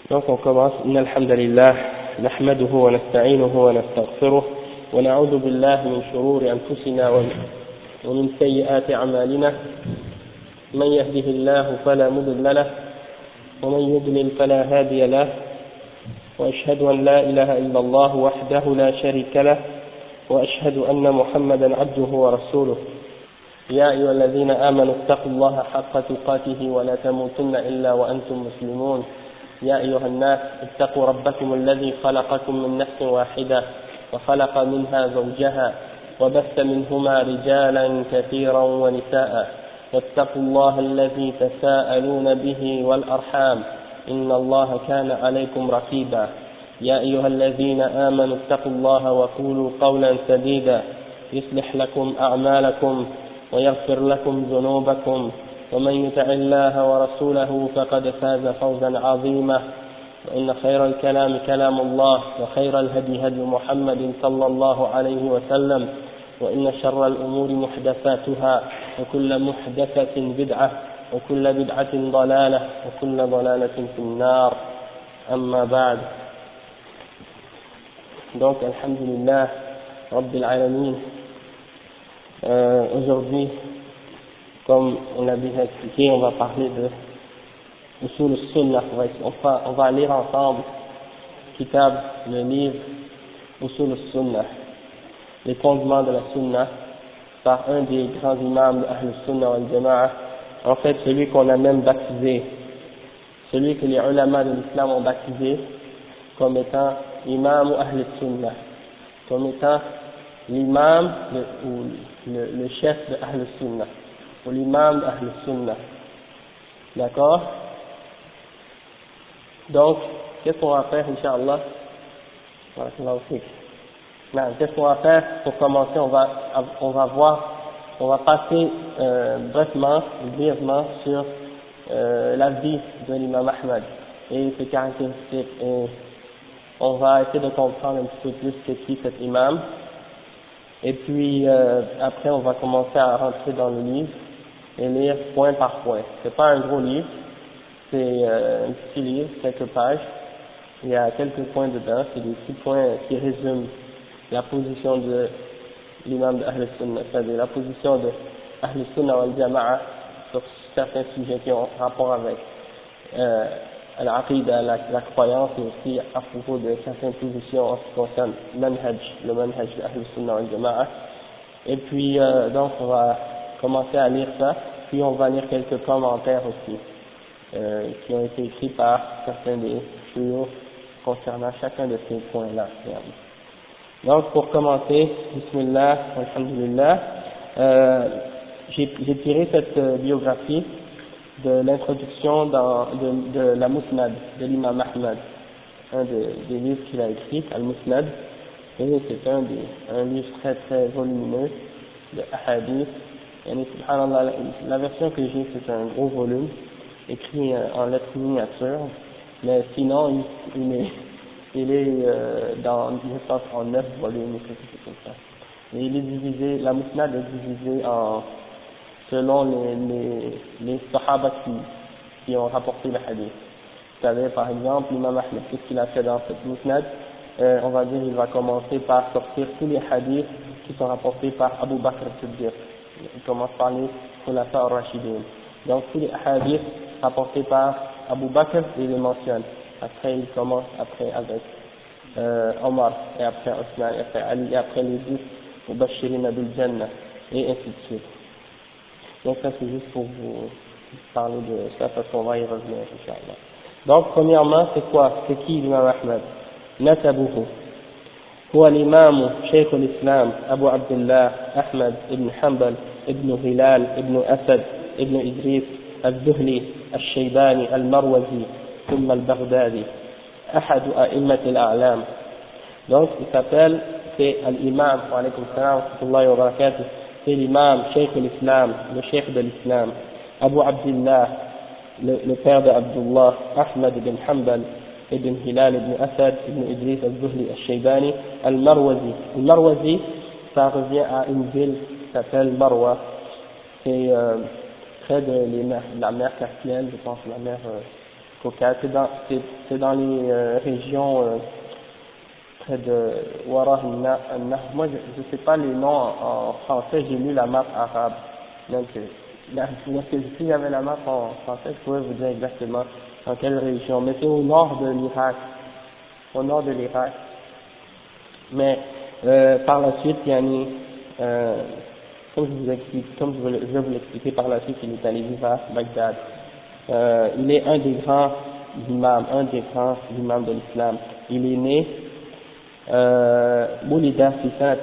Donc on commence. Inna alhamdulillah, nahmaduhu wa nasta'inuhu wa nastaghfiruh wa na'udhu billahi min shururi anfusina wa min sayyiati a'malina. Man yahdihillahu fala mudilla lahu wa man yudlil fala hadiya lahu. Wa ashhadu an la ilaha illa Allah wahdahu la sharika lahu wa ashhadu anna Muhammadan 'abduhu wa rasuluh. يا أيها الذين آمنوا اتقوا الله حق تقاته ولا تموتن إلا وأنتم مسلمون. يا أيها الناس اتقوا ربكم الذي خلقكم من نفس واحدة وخلق منها زوجها وبث منهما رجالا كثيرا ونساء واتقوا الله الذي تساءلون به والأرحام إن الله كان عليكم رقيبا. يا أيها الذين آمنوا اتقوا الله وقولوا قولا سديدا يصلح لكم أعمالكم ويغفر لكم ذنوبكم ومن يطع الله ورسوله فقد فاز فوزا عظيما. وإن خير الكلام كلام الله وخير الهدي هدي محمد صلى الله عليه وسلم وإن شر الأمور محدثاتها وكل محدثة بدعة وكل بدعة ضلالة وكل ضلالة في النار. أما بعد. Donc alhamdulillah Rabbil Alamin. Aujourd'hui, comme on a déjà expliqué, on va parler de Usul al-Sunnah. On va lire ensemble Kitab, le livre Usul al-Sunnah, les fondements de la Sunnah, par un des grands imams de Ahl al-Sunnah wal-Jama'a. En fait, celui qu'on a même baptisé, celui que les ulama de l'islam ont baptisé comme étant imam Ahl al-Sunnah, comme étant l'imam ou le chef de Ahl al-Sunnah, ou l'imam de Ahl al-Sunnah. D'accord? Donc, qu'est-ce qu'on va faire, Inch'Allah? Qu'est-ce qu'on va faire pour commencer? On va passer brièvement sur la vie de l'imam Ahmad et ses caractéristiques, et on va essayer de comprendre un petit peu plus c'est qui cet imam. Et puis après on va commencer à rentrer dans le livre et lire point par point. C'est pas un gros livre, c'est un petit livre, quelques pages. Il y a quelques points dedans, c'est des petits points qui résument la position de l'imam de Ahl Sunnah, c'est-à-dire la position de Ahl Sunnah wal Jama'a sur certains sujets qui ont rapport avec al-aqidah, la croyance, et aussi à propos de certaines positions en ce qui concerne le manhaj de Ahl Sunnah wal Jama'a. Et puis donc on va commencer à lire ça, puis on va lire quelques commentaires aussi qui ont été écrits par certains des shuyukh concernant chacun de ces points-là. Donc pour commencer, bismillah, alhamdulillah, j'ai tiré cette biographie de l'introduction de la Musnad de l'imam Ahmad, un des livres qu'il a écrit, Al-Musnad, et c'est un livre très très volumineux de hadith. Et subhanallah, la version que j'ai, c'est un gros volume écrit en lettres miniatures, mais sinon il est dans, je pense, en 9 volumes ou quelque chose comme ça. Et il est divisé, la Musnad est divisée selon les sahaba qui ont rapporté le hadith. Vous savez, par exemple, l'imam Ahmed, qu'est-ce qu'il a fait dans cette Musnad? On va dire, il va commencer par sortir tous les hadiths qui sont rapportés par Abu Bakr al-Siddiq. Il commence par les Khulafa al-Rashidun. Donc, tous les hadiths rapportés par Abu Bakr, il les mentionne. Après, il commence avec Omar, et après Osman, et après Ali, et après les 10 Mubashirina bil Jannah, et ainsi de suite. Donc ça c'est juste pour vous parler de ça, parce qu'on va y revenir, Inch'Allah. Donc premièrement, c'est quoi? C'est qui l'imam Ahmad? Nasabuhu. هو الإمام شيخ الإسلام أبو عبد الله أحمد بن حنبل ابن هلال ابن أسد ابن إدريس الذهلي الشيباني المروزي ثم البغدادي أحد أئمة الأعلام. Donc il s'appelle, c'est l'imam, wa alaykum salam wa rahmatullahi wa barakatuh, c'est l'imam, Cheikh l'Islam, le Cheikh de l'Islam, Abu Abdullah, le père de Abdullah, Ahmad ibn Hanbal, ibn Hilal, ibn Asad, ibn Idris al-Zuhli al-Shaybani, al-Marwazi. Al-Marwazi, ça revient à une ville qui s'appelle Marwa, c'est près de la mer Caspienne, je pense, la mer Foucault, c'est dans les régions près de Warah al-Nahr. Moi je sais pas les noms en français, j'ai lu la map arabe, donc si j'avais la map en français je pourrais vous dire exactement dans quelle région, mais c'est au nord de l'Irak, mais par la suite comme je vais vous l'expliquer par la suite, il est allé vivre à Bagdad. Il est un des grands imams de l'islam. Il est né ولد في سنة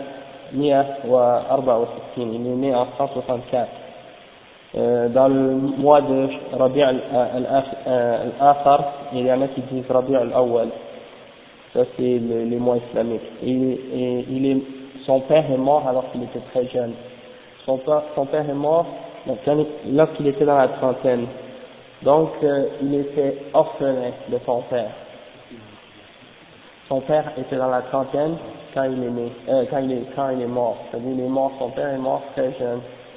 164, il est né en 164 dans le mois de Rabi' al-Akhar, il y en a qui disent Rabi' al-Awwal, ça c'est les mois islamiques, et son père est mort alors qu'il était très jeune. Son père est mort lorsqu'il était dans la trentaine, donc il était orphelin de son père. Son père était dans la trentaine quand il est né, quand il est mort. C'est-à-dire il est mort, son père est mort très jeune.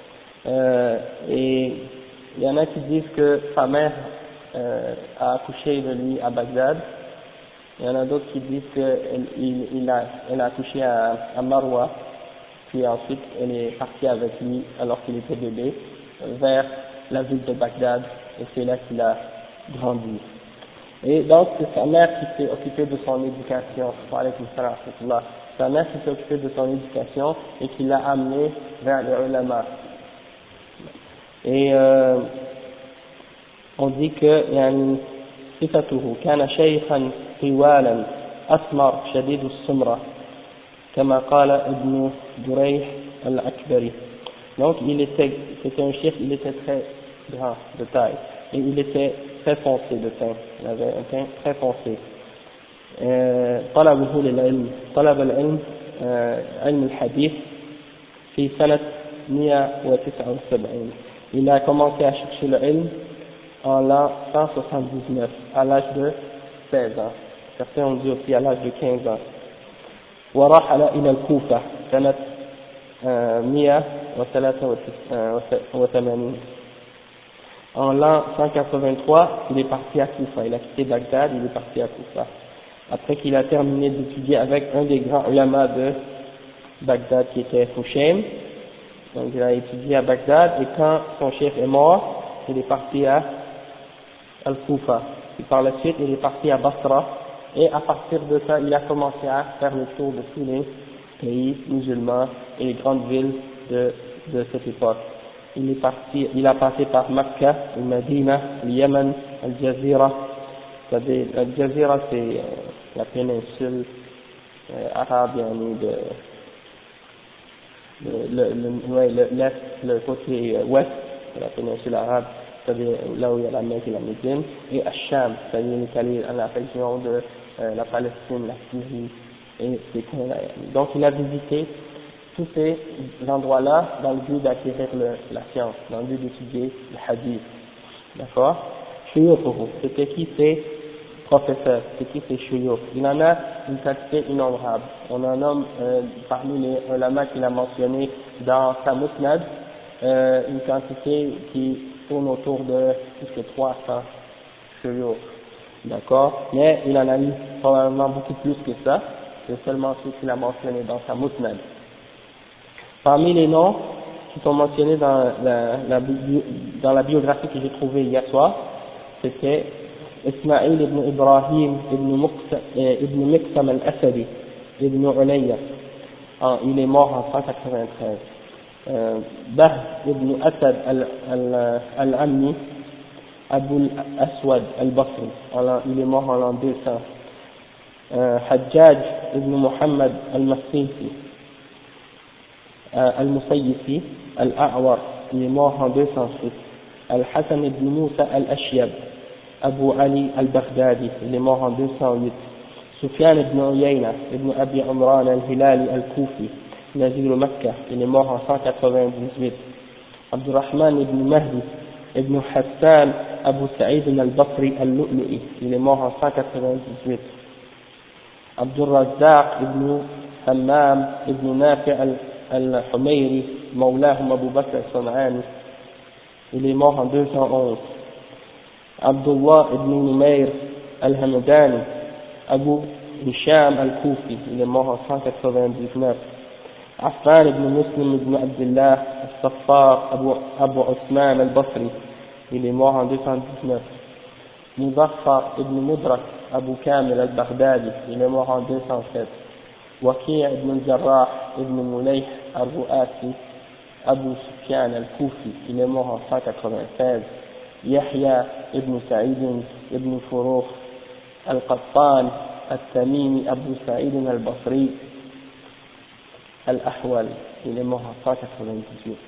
Et il y en a qui disent que sa mère a accouché de lui à Bagdad. Il y en a d'autres qui disent qu'elle a accouché à Marwa, puis ensuite elle est partie avec lui alors qu'il était bébé vers la ville de Bagdad, et c'est là qu'il a grandi. Et donc c'est sa mère qui s'est occupée de son éducation. Sa mère qui s'est occupée de son éducation et qui l'a amené vers les ulama. Et on dit que يعني صفته كان شيخا طوالا أسمر شديد السمرة كما قال ابن جريح الأكبري. Donc c'était un cheikh, il était très grand de taille et il était très foncé de teint, il avait un teint très foncé. طلبه للعلم طلب العلم علم الحديث في سنة 179. Il a commencé à chercher le ilm en l'an 179, à l'âge de 16 ans. Certains ont dit aussi à l'âge de 15 ans. ورحل إلى الكوفة سنة 183. En l'an 183, il est parti à Koufa. Il a quitté Bagdad, il est parti à Koufa. Après qu'il a terminé d'étudier avec un des grands ulama de Bagdad qui était Hushaym. Donc il a étudié à Bagdad, et quand son chef est mort, il est parti à Al-Koufa. Et par la suite, il est parti à Basra, et à partir de ça, il a commencé à faire le tour de tous les pays musulmans et les grandes villes de cette époque. Il a passé par Mecca, Medina, le Yémen, Al-Jazira. Al-Jazira, c'est la péninsule arabe, l'est, le côté ouest de la péninsule arabe, c'est-à-dire là où il y a la Mecque et la Médine, et Al-Sham, c'est-à-dire il est allé à la région de la Palestine, la Syrie et ces coins-là. Donc il a visité tous ces endroits-là dans le but d'acquérir la science, dans le but d'étudier le hadith. D'accord? Shuyukhuhu, c'était qui ces professeurs, c'est qui ces shuyukh? Il en a une quantité innombrable. On en nomme parmi les ulama qu'il a mentionné dans sa musnad, une quantité qui tourne autour de plus que 300 shuyukh. D'accord? Mais il en a eu probablement beaucoup plus que ça, c'est seulement ceux qu'il a mentionné dans sa musnad. Parmi les noms qui sont mentionnés dans la biographie que j'ai trouvée hier soir, c'était Ismaïl ibn Ibrahim ibn Miqsam al-Asadi ibn Ulayya. Il est mort en 193. Bah ibn Asad al-Ammi Abu al-Aswad al-Basri, il est mort en l'an 200. Hajjaj ibn Muhammad al-Masisi al-Musayyifi al-A'war, il est mort en 206. Al-Hassan ibn Musa al-Ashyab Abu Ali al-Baghdadi, il est mort en 208. Sufyan ibn Uyayna ibn Abi Umran al-Hilali al-Kufi, Nazir Makkah, il est mort en 198. Abdurrahman ibn Mahdi ibn Hassan Abu Sa'id al-Basri al-Lu'lu'i, il est mort en 198. Abdul Razzaq ibn Hammam ibn Nafi' al-Humayri, Mawlahum Abu Bakr al-San'ani, il est mort en 211. Abdullah ibn Numayr al-Hamdani, Abu Hisham al-Koufi, il est mort en 199. Affan ibn Muslim ibn Abdullah al-Saffar, Abu Osman al-Basri, il est mort en 219. Muzaffar ibn Mudrak, Abu Kamil al-Baghdadi, il est mort en 207. Waqi' ibn Jarrah ibn Mulayh al-Ru'asi, Abu Sufyan al-Koufi, il est mort en 196. Yahya ibn Sa'id ibn Furukh al-Qattan al-Tamimi, Abu Sa'id al-Basri al-Ahwal, il est mort en 198.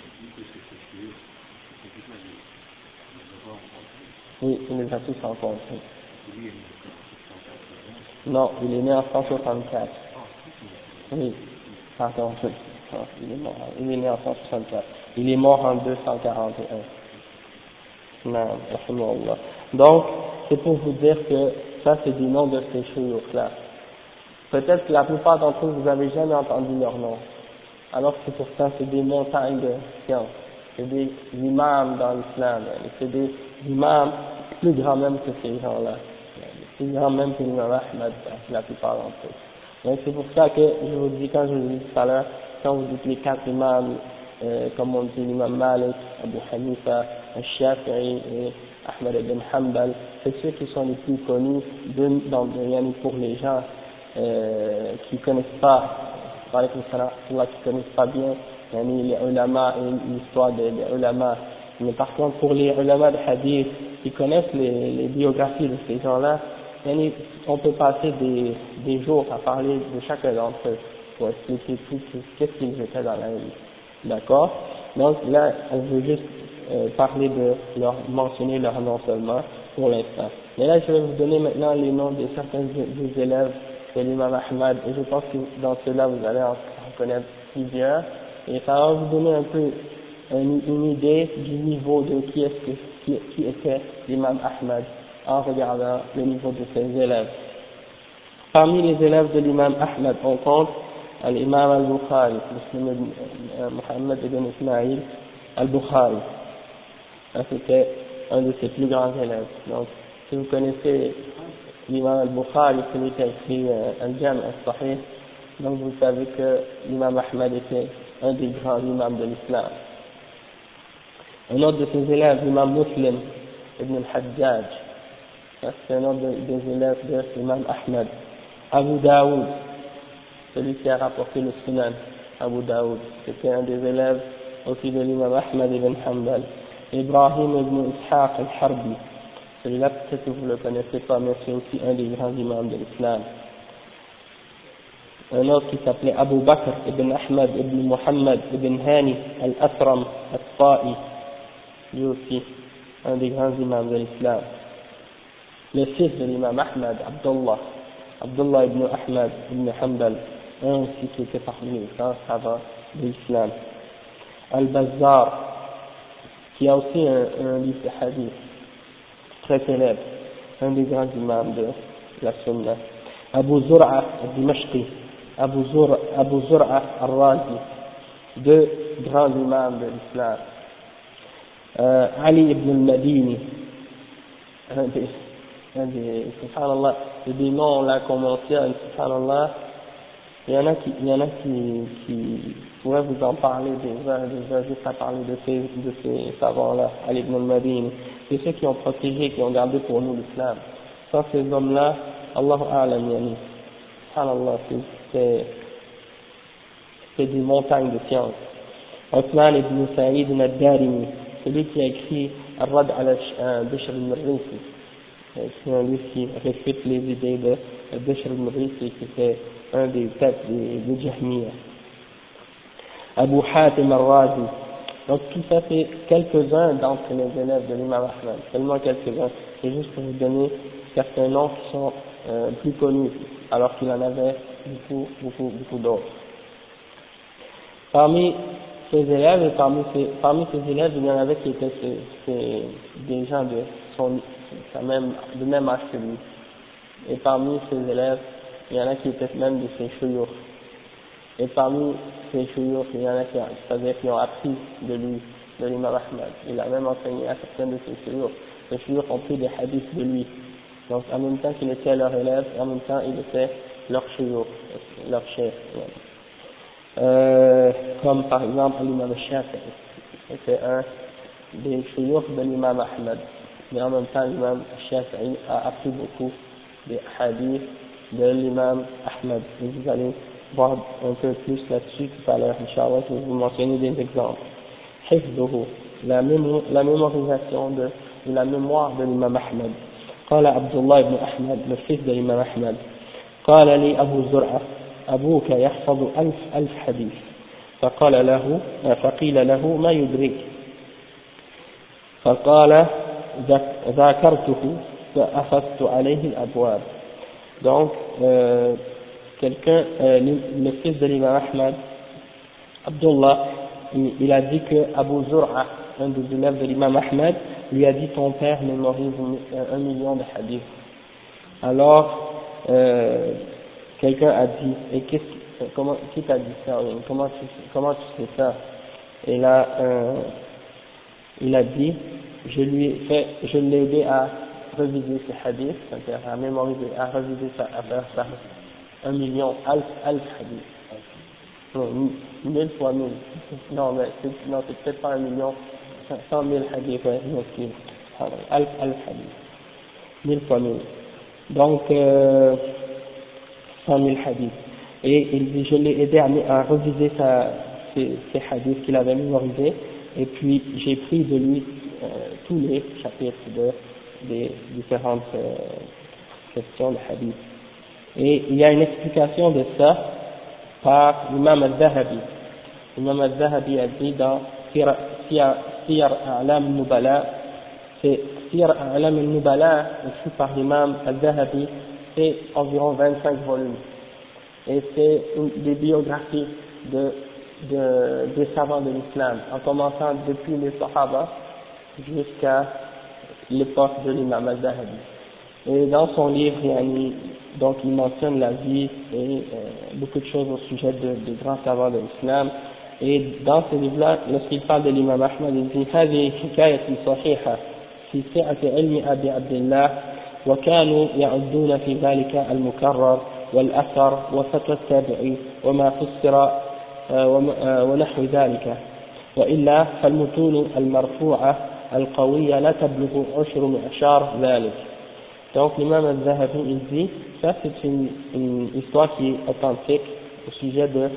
Oui, il les a tous rencontrés. Non, il est né en 164. Oui, pardon, il est né en 164. Il est mort en 241. Non, rahimahullah. Donc, c'est pour vous dire que ça, c'est du nom de ces chouyours-là. Peut-être que la plupart d'entre vous, vous avez jamais entendu leur nom. Alors que pourtant, c'est des montagnes de science. C'est des imams dans l'islam. C'est des imams plus grands même que ces gens-là. Plus grands même que l'imam Ahmad, la plupart d'entre eux. Donc c'est pour ça que je vous dis, quand je vous dis tout à l'heure, quand vous dites les quatre imams, comme on dit l'imam Malik, Abu Hanifa, Al-Shafi'i et Ahmad ibn Hanbal, c'est ceux qui sont les plus connus pour les gens qui connaissent pas, qui connaissent pas bien les ulama et l'histoire des ulama. Mais par contre, pour les ulama de hadith, qui connaissent les biographies de ces gens-là, on peut passer des jours à parler de chacun d'entre eux pour expliquer tout ce qu'ils étaient dans la vie. D'accord? Donc là, on veut juste mentionner leur nom seulement pour l'instant. Mais là, je vais vous donner maintenant les noms de certains des élèves de l'imam Ahmad, et je pense que dans cela, vous allez en connaître plusieurs, et ça va vous donner un peu une idée du niveau de qui était l'imam Ahmad en regardant le niveau de ses élèves. Parmi les élèves de l'imam Ahmad, on compte l'imam al-Bukhari, Muhammad ibn Ismail al-Bukhari. C'était un de ses plus grands élèves. Donc, si vous connaissez l'imam al-Bukhari, celui qui a écrit Al-Jam' al-Sahih, donc vous savez que l'imam Ahmad était un des grands imams de l'islam. Un autre de ses élèves, l'imam Muslim ibn al-Hajjaj, c'est un autre des élèves de l'imam Ahmad. Abu Daoud, celui qui a rapporté le Sunan, Abu Daoud, c'était un des élèves aussi de l'imam Ahmad ibn Hanbal. Ibrahim ibn Ishaq al-Harbi, celui-là peut-être que vous ne le connaissez pas, mais c'est aussi un des grands imams de l'islam. Un autre qui s'appelait Abu Bakr ibn Ahmad ibn Muhammad ibn Hani al-Asram al-Ta'i, lui aussi un des grands imams de l'islam. Le fils de l'imam Ahmad, Abdullah ibn Ahmad ibn Hanbal, un aussi qui était parmi les grands savants de l'islam. Al-Bazzar, qui a aussi un livre de hadith très célèbre, un des grands imams de la Sunna. Abu Zur'a al-Dimashqi, Abu Zur'a al-Razi, deux grands imams de l'islam. Ali ibn al-Madini, subhanallah, c'est des noms là qu'on mentionne, subhanallah, il y en a qui pourraient vous en parler des heures juste à parler de ces savants-là, Ali ibn al-Madini. C'est ceux qui ont protégé, qui ont gardé pour nous l'islam. Sans ces hommes-là, Allahu A'lam, yani, subhanallah, c'est des montagnes de science. Othman ibn Sa'id al-Darimi, celui qui a écrit Ar-Rad al-Bishr al-Murrisi, c'est un livre qui réfute les idées de Bishr al-Murrisi, qui était un des têtes des Jahmiyyah. Abu Hatim al-Razi. Donc tout ça, c'est quelques-uns d'entre les élèves de l'imam Ahmad, seulement quelques-uns. C'est juste pour vous donner certains noms qui sont plus connus, alors qu'il en avait beaucoup d'autres. Parmi ces élèves et parmi ces élèves, il y en avait qui étaient des gens de même âge que lui. Et parmi ces élèves, il y en a qui étaient même de ses chouyours. Et parmi ces chouyours, il y en a qui ont appris de lui, de l'imam Ahmad. Il a même enseigné à certains de ses chouyours. les shuyukh ont pris des hadiths de lui. Donc en même temps qu'il était leur élève, en même temps il était leur shuyukh, leur chef. Comme par exemple l'imam Shafi'i, c'était un des shuyukh de l'imam Ahmed, mais en même temps l'imam Shafi'i a appris beaucoup des hadiths de l'imam Ahmed. Et vous allez voir un peu plus là-dessus tout à l'heure, Inch'Allah, je vais vous mentionner des exemples. Hifduhu, la mémorisation de la mémoire de l'imam Ahmed. قال عبد الله بن أحمد le fils de l'imam Ahmed قال لي أبو زرعة أبوك يحفظ ألف حديث فقيل له ما يدرك فقال ذاكرته فأخذت عليه الأبواب. Donc le fils de l'imam Ahmed, Abdullah, il a dit que Abu Zur'a, un des élèves de l'imam Ahmed, lui a dit ton père mémorise 1 million de hadiths. Alors quelqu'un a dit, et qui t'a dit ça, comment tu sais ça? Et là il a dit, je l'ai aidé à reviser ses hadiths, c'est-à-dire à mémoriser, à reviser à faire ça 1 million, alf hadiths. Non, 1000 fois 1000. Non, mais c'est peut-être pas 1 million, 100 000 hadiths, ouais, non, c'est alf hadiths. 1000 fois 1000. Donc, 100 000 hadiths. Et il dit, je l'ai aidé à reviser ses hadiths qu'il avait mémorisés, et puis j'ai pris de lui tous les chapitres des différentes questions de hadith. Et il y a une explication de ça par l'imam al-Zahabi. L'imam al-Zahabi a dit dans Siyar A'lam al-Nubala, c'est Siyar A'lam al-Nubala, écrit par l'imam al-Zahabi, c'est environ 25 volumes. Et c'est des biographies des savants de l'islam, en commençant depuis les Sahaba jusqu'à l'époque de l'imam al-Zahabi. Et dans son livre, donc il mentionne la vie et beaucoup de choses au sujet des grands savants de l'islam. Et dans ce livre-là, lorsqu'il parle de l'imam Ahmad, il dit هذه حكاية صحيحة في سعة علم أبي عبد الله وكانوا يعدون في ذلك المكرر والأثر وفتوى التابعي وما فسر ونحو ذلك وإلا فالمتون المرفوعة القوية لا تبلغ عشر معشار ذلك. Donc l'imam al-Zahabi il dit, ça c'est une histoire qui est authentique au sujet de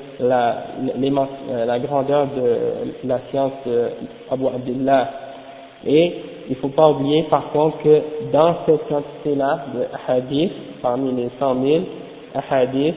la grandeur de la science d'Abu Abdullah. Et il ne faut pas oublier par contre que dans cette quantité-là de hadith, parmi les 100 000 hadith,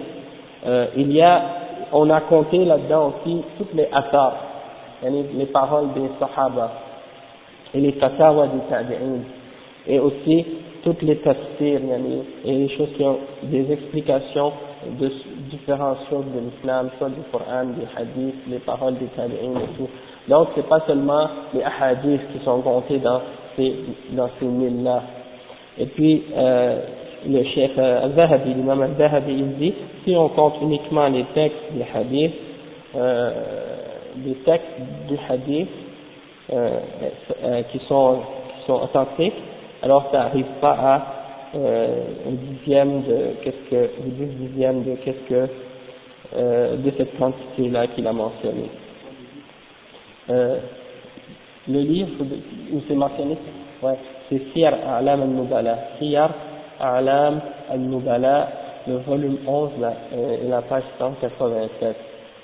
on a compté là-dedans aussi toutes les athars, les paroles des sahaba et les fatawa des tabi'in, et aussi toutes les tafsirs et les choses qui ont des explications de différentes choses de l'islam, soit du Coran, des hadiths, les paroles des tabi'in et tout. Donc c'est pas seulement les hadiths qui sont comptés dans ces 1000 là. Et puis le cheikh al-Zahabi, l'imam al-Zahabi, il dit, si on compte uniquement les textes des hadiths, du hadith qui sont authentiques, alors ça n'arrive pas à un dixième de de cette quantité là qu'il a mentionné. Le livre où c'est mentionné, ouais, c'est Siyar A'lam al-Nubala, Siyar A'lam al-Nubala, le volume 11 là, et la page 187.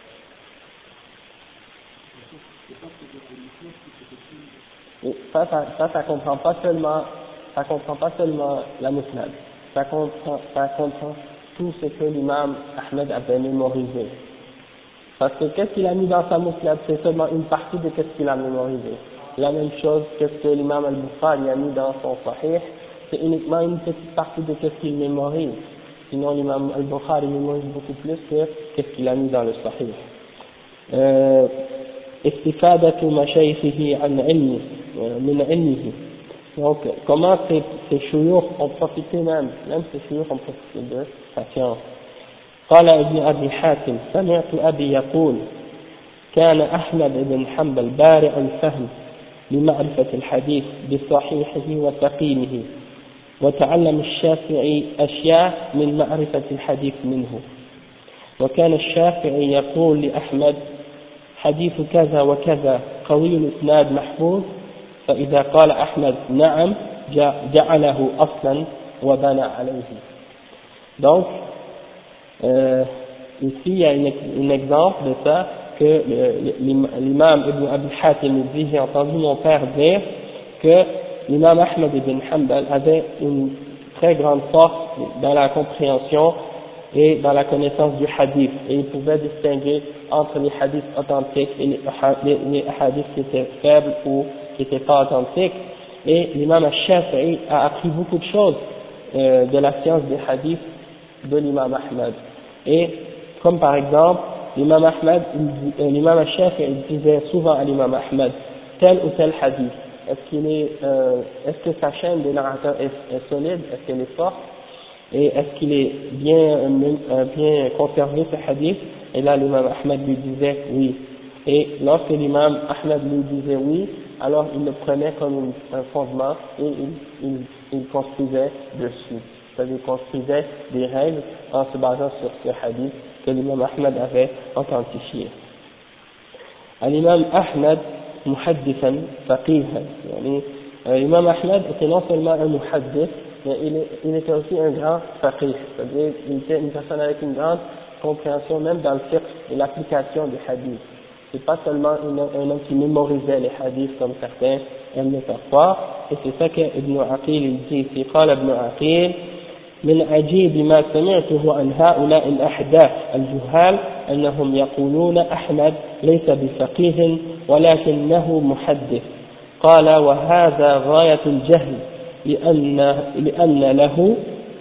Et ça comprend pas seulement la musnad, ça comprend tout ce que l'imam Ahmed avait mémorisé. Parce que qu'est-ce qu'il a mis dans sa musnad, c'est seulement une partie de qu'est-ce qu'il a mémorisé. La même chose que ce que l'imam al-Bukhari a mis dans son sahih, c'est uniquement une petite partie de qu'est-ce qu'il mémorise. Sinon l'imam al-Bukhari mémorise beaucoup plus que qu'est-ce qu'il a mis dans le sahih. استفادة مشايخه عن علمه من علمه. Donc comment ces shuyukh ont profité même ces shuyukh ont profité de sa science. قال ابن أبي حاتم سمعت أبي يقول كان أحمد بن حنبل بارع الفهم لمعرفة الحديث بصحيحه وسقيمه وتعلم الشافعي أشياء من معرفة الحديث منه وكان الشافعي يقول لأحمد حديث كذا وكذا قوي الإسناد محفوظ فإذا قال أحمد نعم جعله أصلا وبنى عليه. Donc ici il y a un exemple de ça que l'imam Ibn Abi Hatim dit, j'ai entendu mon père dire que l'imam Ahmad ibn Hanbal avait une très grande force dans la compréhension et dans la connaissance du hadith, et il pouvait distinguer entre les hadiths authentiques et les hadiths qui étaient faibles ou qui n'étaient pas authentiques. Et l'imam al-Shafi'i a appris beaucoup de choses de la science des hadiths de l'imam Ahmad. Et comme par exemple, l'imam al-Shafi'i disait souvent à l'imam Ahmad tel ou tel hadith, est-ce que sa chaîne de narrateurs est solide, est-ce qu'elle est forte, et est-ce qu'il est bien conservé ce hadith? Et là l'imam Ahmad lui disait oui. Et lorsque l'imam Ahmad lui disait oui, alors il le prenait comme un fondement et il construisait dessus. C'est-à-dire il construisait des règles en se basant sur ce hadith que l'imam Ahmad avait authentifié. L'imam Ahmad muhaddithan faqihan, l'imam Ahmad était non seulement un muhaddith, mais il était aussi un grand faqih, c'est-à-dire il était une personne avec une grande compréhension même dans le fiqh et l'application des hadiths. C'est pas seulement un homme qui mémorisait les hadiths comme certains aiment le faire croire, et c'est ça que Ibn Aqil il dit ici, قال ابن عقيل من عجيب ما سمعته عن هؤلاء الأحداث الجهال أنهم يقولون أحمد ليس بفقيه ولكنه محدث. قال وهذا غاية الجهل لأن له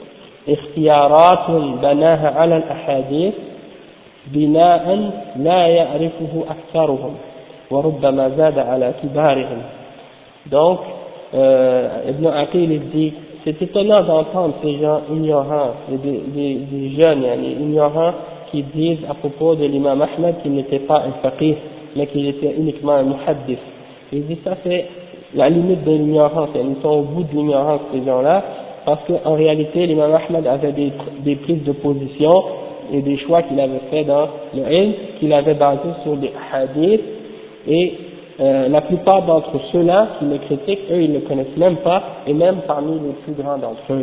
اختيارات بناها على الأحاديث بناء لا يعرفه أكثرهم وربما زاد على كبارهم. Donc Ibn Aqil dit c'est étonnant d'entendre ces gens ignorants, des jeunes ignorants qui disent à propos de l'imam Ahmad qu'il n'était pas un faqih mais qu'il était uniquement un muhaddith. Il dit ça c'est la limite de l'ignorance, ils sont au bout de l'ignorance ces gens-là, parce qu'en réalité l'imam Ahmad avait des prises de position et des choix qu'il avait fait dans le ilm, qu'il avait basé sur des hadiths, et la plupart d'entre ceux-là qui le critiquent, eux ils ne le connaissent même pas, et même parmi les plus grands d'entre eux.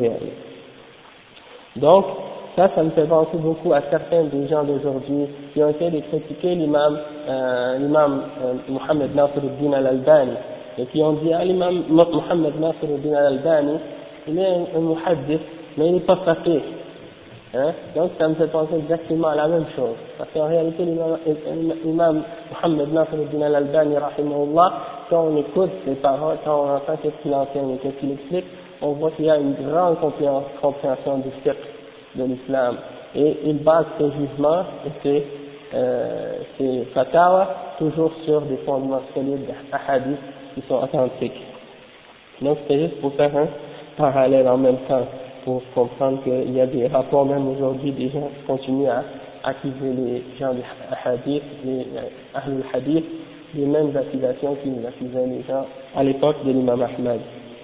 Donc ça me fait penser beaucoup à certains des gens d'aujourd'hui qui ont essayé de critiquer l'imam Muhammad Nasiruddin al-Albani, et qui ont dit l'imam Muhammad Nasiruddin al-Albani il est un muhaddith mais il n'est pas faqih. Donc ça me fait penser exactement à la même chose, parce qu'en réalité l'imam Muhammad Nasiruddin al-Albani rahimahullah, quand on écoute ses paroles, quand on entend qu'est-ce qu'il enseigne et qu'est-ce qu'il explique, on voit qu'il y a une grande compréhension du fiqh de l'islam, et il base ses jugements et ses fatawa toujours sur des fondements solides de hadiths qui sont authentiques. Donc c'est juste pour faire un parallèle en même temps, pour comprendre qu'il y a des rapports même aujourd'hui, des gens qui continuent à accuser les gens du hadith, les ahlul hadith, les mêmes accusations qu'ils accusaient les gens à l'époque de l'imam Ahmad.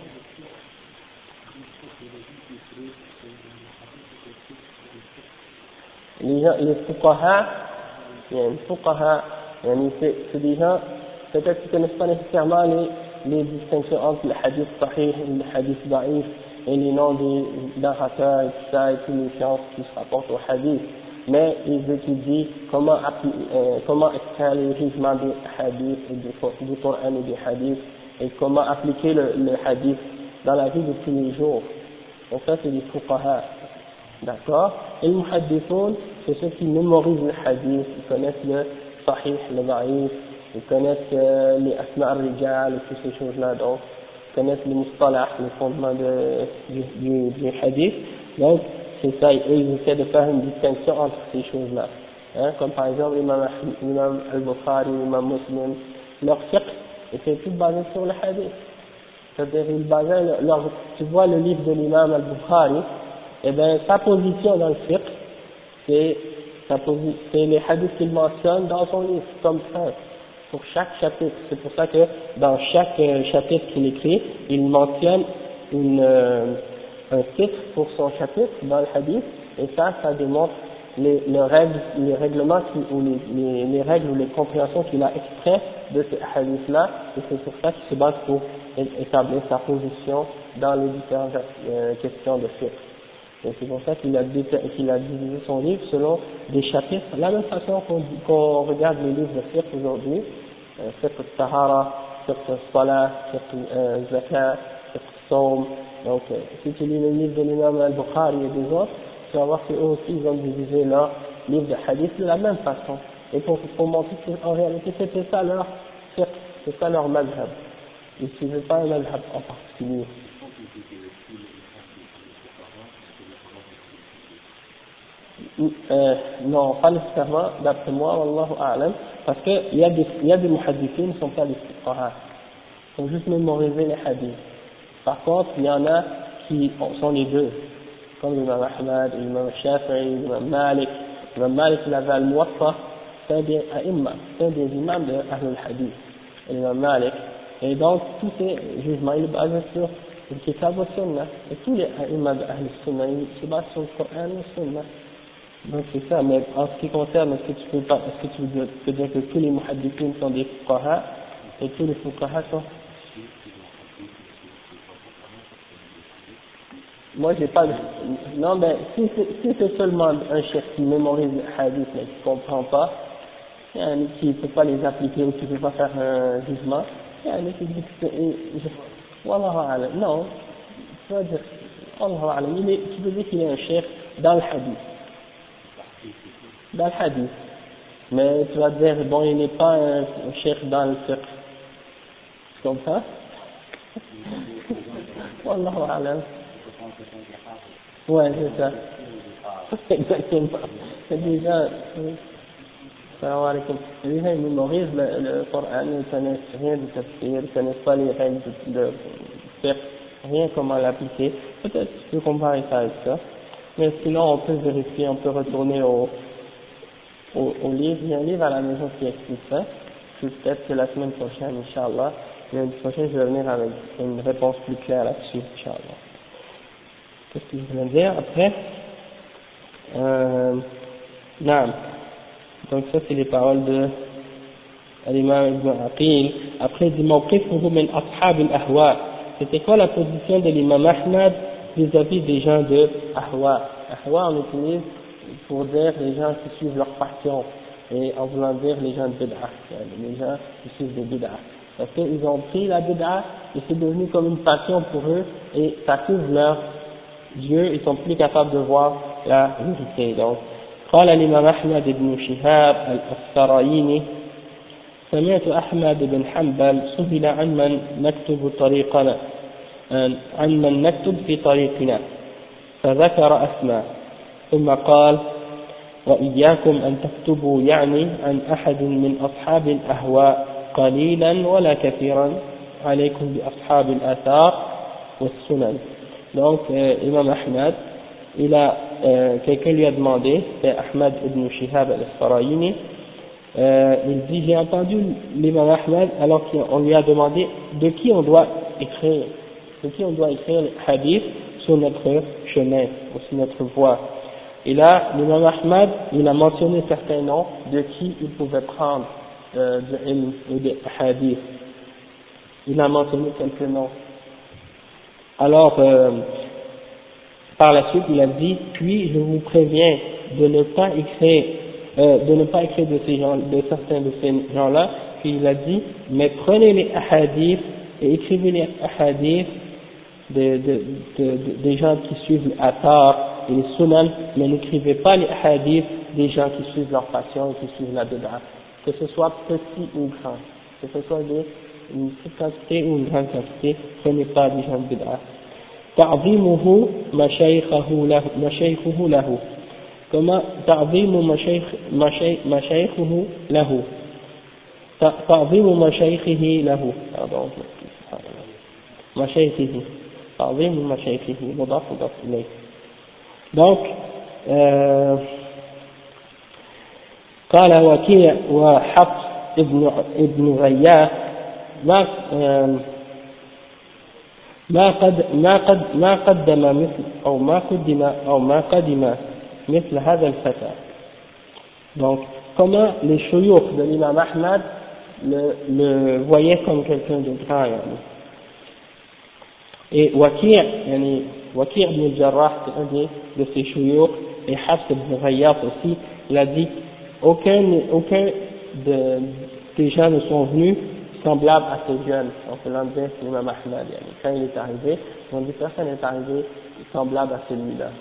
Les fuqaha, c'est des gens, peut-être qu'ils ne connaissent pas nécessairement les distinctions entre le hadith sahih et le hadith da'if, et les noms des narrateurs et tout ça, et toutes les sciences qui se rapportent au hadith, mais ils étudient comment extraire les jugements des hadiths et du Coran et des hadiths, et comment appliquer le hadith dans la vie de tous les jours. Donc ça c'est les fuqaha, d'accord. Et les muhaddithun, c'est ceux qui mémorisent le hadith, ils connaissent le sahih, le da'if, ils connaissent les asma' al-rijal et toutes ces choses-là, donc connaissent les mustalah, les fondements du hadith. Donc c'est ça, eux ils essaient de faire une distinction entre ces choses-là, comme par exemple l'imam al-Bukhari, l'imam Muslim, leur fiqh était tout basé sur le hadith, c'est-à-dire ils basaient tu vois le livre de l'imam al-Bukhari, et bien sa position dans le fiqh c'est les hadiths qu'il mentionne dans son livre comme ça, pour chaque chapitre. C'est pour ça que dans chaque chapitre qu'il écrit, il mentionne un titre pour son chapitre dans le hadith, et ça démontre les règlements ou les règles ou les compréhensions qu'il a extraites de ce hadith-là, et c'est sur ça qu'il se base pour établir sa position dans les différentes questions de fiqh. Et c'est pour ça qu'il a divisé son livre selon des chapitres, de la même façon qu'on regarde les livres de fiqh aujourd'hui, fiqh al-tahara, fiqh al-salah, fiqh al-zakat, fiqh al-sawm. Donc, si tu lis le livre de l'imam al-Bukhari et des autres, tu vas voir qu'eux aussi ils ont divisé leur livre de hadith de la même façon. Et pour montrer qu'en réalité c'était ça leur fiqh, c'est ça leur madhab. Ils ne suivaient pas un madhab en particulier. Non, pas nécessairement, d'après moi, wallahu a'lam, parce qu'il y a des muhaddithines qui ne sont pas des fuqaha. Ils faut juste mémoriser les hadiths. Par contre, il y en a qui sont les deux, comme l'imam Ahmad, l'imam Shafi'i, l'imam Malik. L'imam Malik, il avait al-Muwatta, c'est un des a'imma, c'est un des imams de Ahlul Hadith, l'imam Malik. Et donc, tous ces jugements, ils basent sur le kitab wa sunnah. Et tous les a'imma de Ahlul Sunnah, ils se basent sur le Coran et le Sunnah. Donc c'est ça, mais en ce qui concerne, est-ce que tu peux dire que tous les muhaddithines sont des fuqaha et tous les fuqaha sont... Moi j'ai pas... Non mais si c'est seulement un chef qui mémorise les hadiths mais qui comprend pas, qui ne peut pas les appliquer ou qui ne peut pas faire un jugement, qui dit que Wallahu a'lam, non, tu vas dire, Wallahu a'lam, tu peux dire qu'il est un chef dans le hadith. Dans le hadith. Mais tu vas dire, bon, il n'est pas un cheikh dans le fiqh. C'est comme ça? Wallahu a'lam. Ouais, c'est ça. Exactement. C'est déjà, salam alaikum. Les gens, ils mémorisent le Coran, ils ne connaissent rien du tafsir, ils ne connaissent pas les règles de fiqh, rien comment l'appliquer. Peut-être tu peux comparer ça avec ça. Mais sinon, on peut vérifier, on peut retourner au livre. Il y a un livre à la maison qui explique ça. Peut-être que la semaine prochaine, Inch'Allah, la semaine prochaine, je vais venir avec une réponse plus claire là-dessus, Inch'Allah. Qu'est-ce que je voulais dire après? Naam. Donc ça, c'est les paroles de l'imam Ibn Aqil. Après, il dit, mawqifuhu min ashab al-ahwa. C'était quoi la position de l'imam Ahmad vis-à-vis des gens de ahwa? Ahwa, on utilise pour dire les gens qui suivent leur passion, et en voulant dire les gens de bid'ah, les gens qui suivent des bid'ah. Parce qu'ils ont pris la bid'ah et c'est devenu comme une passion pour eux et ça couvre leur yeux, ils sont plus capables de voir la vérité. Donc, قال الإمام أحمد بن شهاب الأسفرايني سمعت أحمد بن حنبل سئل عن من نكتب في طريقنا فذكر أسماء ثم قال وإياكم أن تكتبوا يعني عن أحد من أصحاب الأهواء قليلا ولا كثيرا عليكم بأصحاب الآثار والسنن. Donc Imam Ahmad, quelqu'un lui a demandé, c'est Ahmad ibn Shihab al-Asfarayini, il dit, j'ai entendu l'Imam Ahmad alors qu'on lui a demandé de qui on doit écrire les hadiths sur notre chemin, ou sur notre voie. Et là, l'imam Ahmad, il a mentionné certains noms de qui il pouvait prendre de ilm ou de hadith. Il a mentionné quelques noms. Alors, par la suite, il a dit, puis je vous préviens de ne pas écrire de ces gens, de certains de ces gens-là. Puis il a dit, mais prenez les hadiths et écrivez les hadiths des gens qui suivent les athars et les sunan, mais n'écrivez pas les hadiths des gens qui suivent leur passion et qui suivent la bid'ah, que ce soit petit ou grand, que ce soit une petite quantité ou une grande quantité, prenez pas des gens de bid'ah. تعظيمه مشايخه له كما تعظيم مشايخه له تعظيم مشايخه له مشايخه تعظيم مشايخه مضاف إليه. Donc قال وكيع وحفص ابن غياث ما قدم مثل هذا الفتى. Donc comment les shuyukh de l'imam Ahmad le voyaient comme quelqu'un de grand. Et Waki' ibn al-Jarrah, c'est un de ses shuyukh, et Hafs ibn Ghayyat aussi, il a dit aucun des gens ne sont venus semblables à ces jeunes. On peut l'enlever l'imam Ahmad. Quand il est arrivé, on dit personne n'est arrivé semblable à celui-là.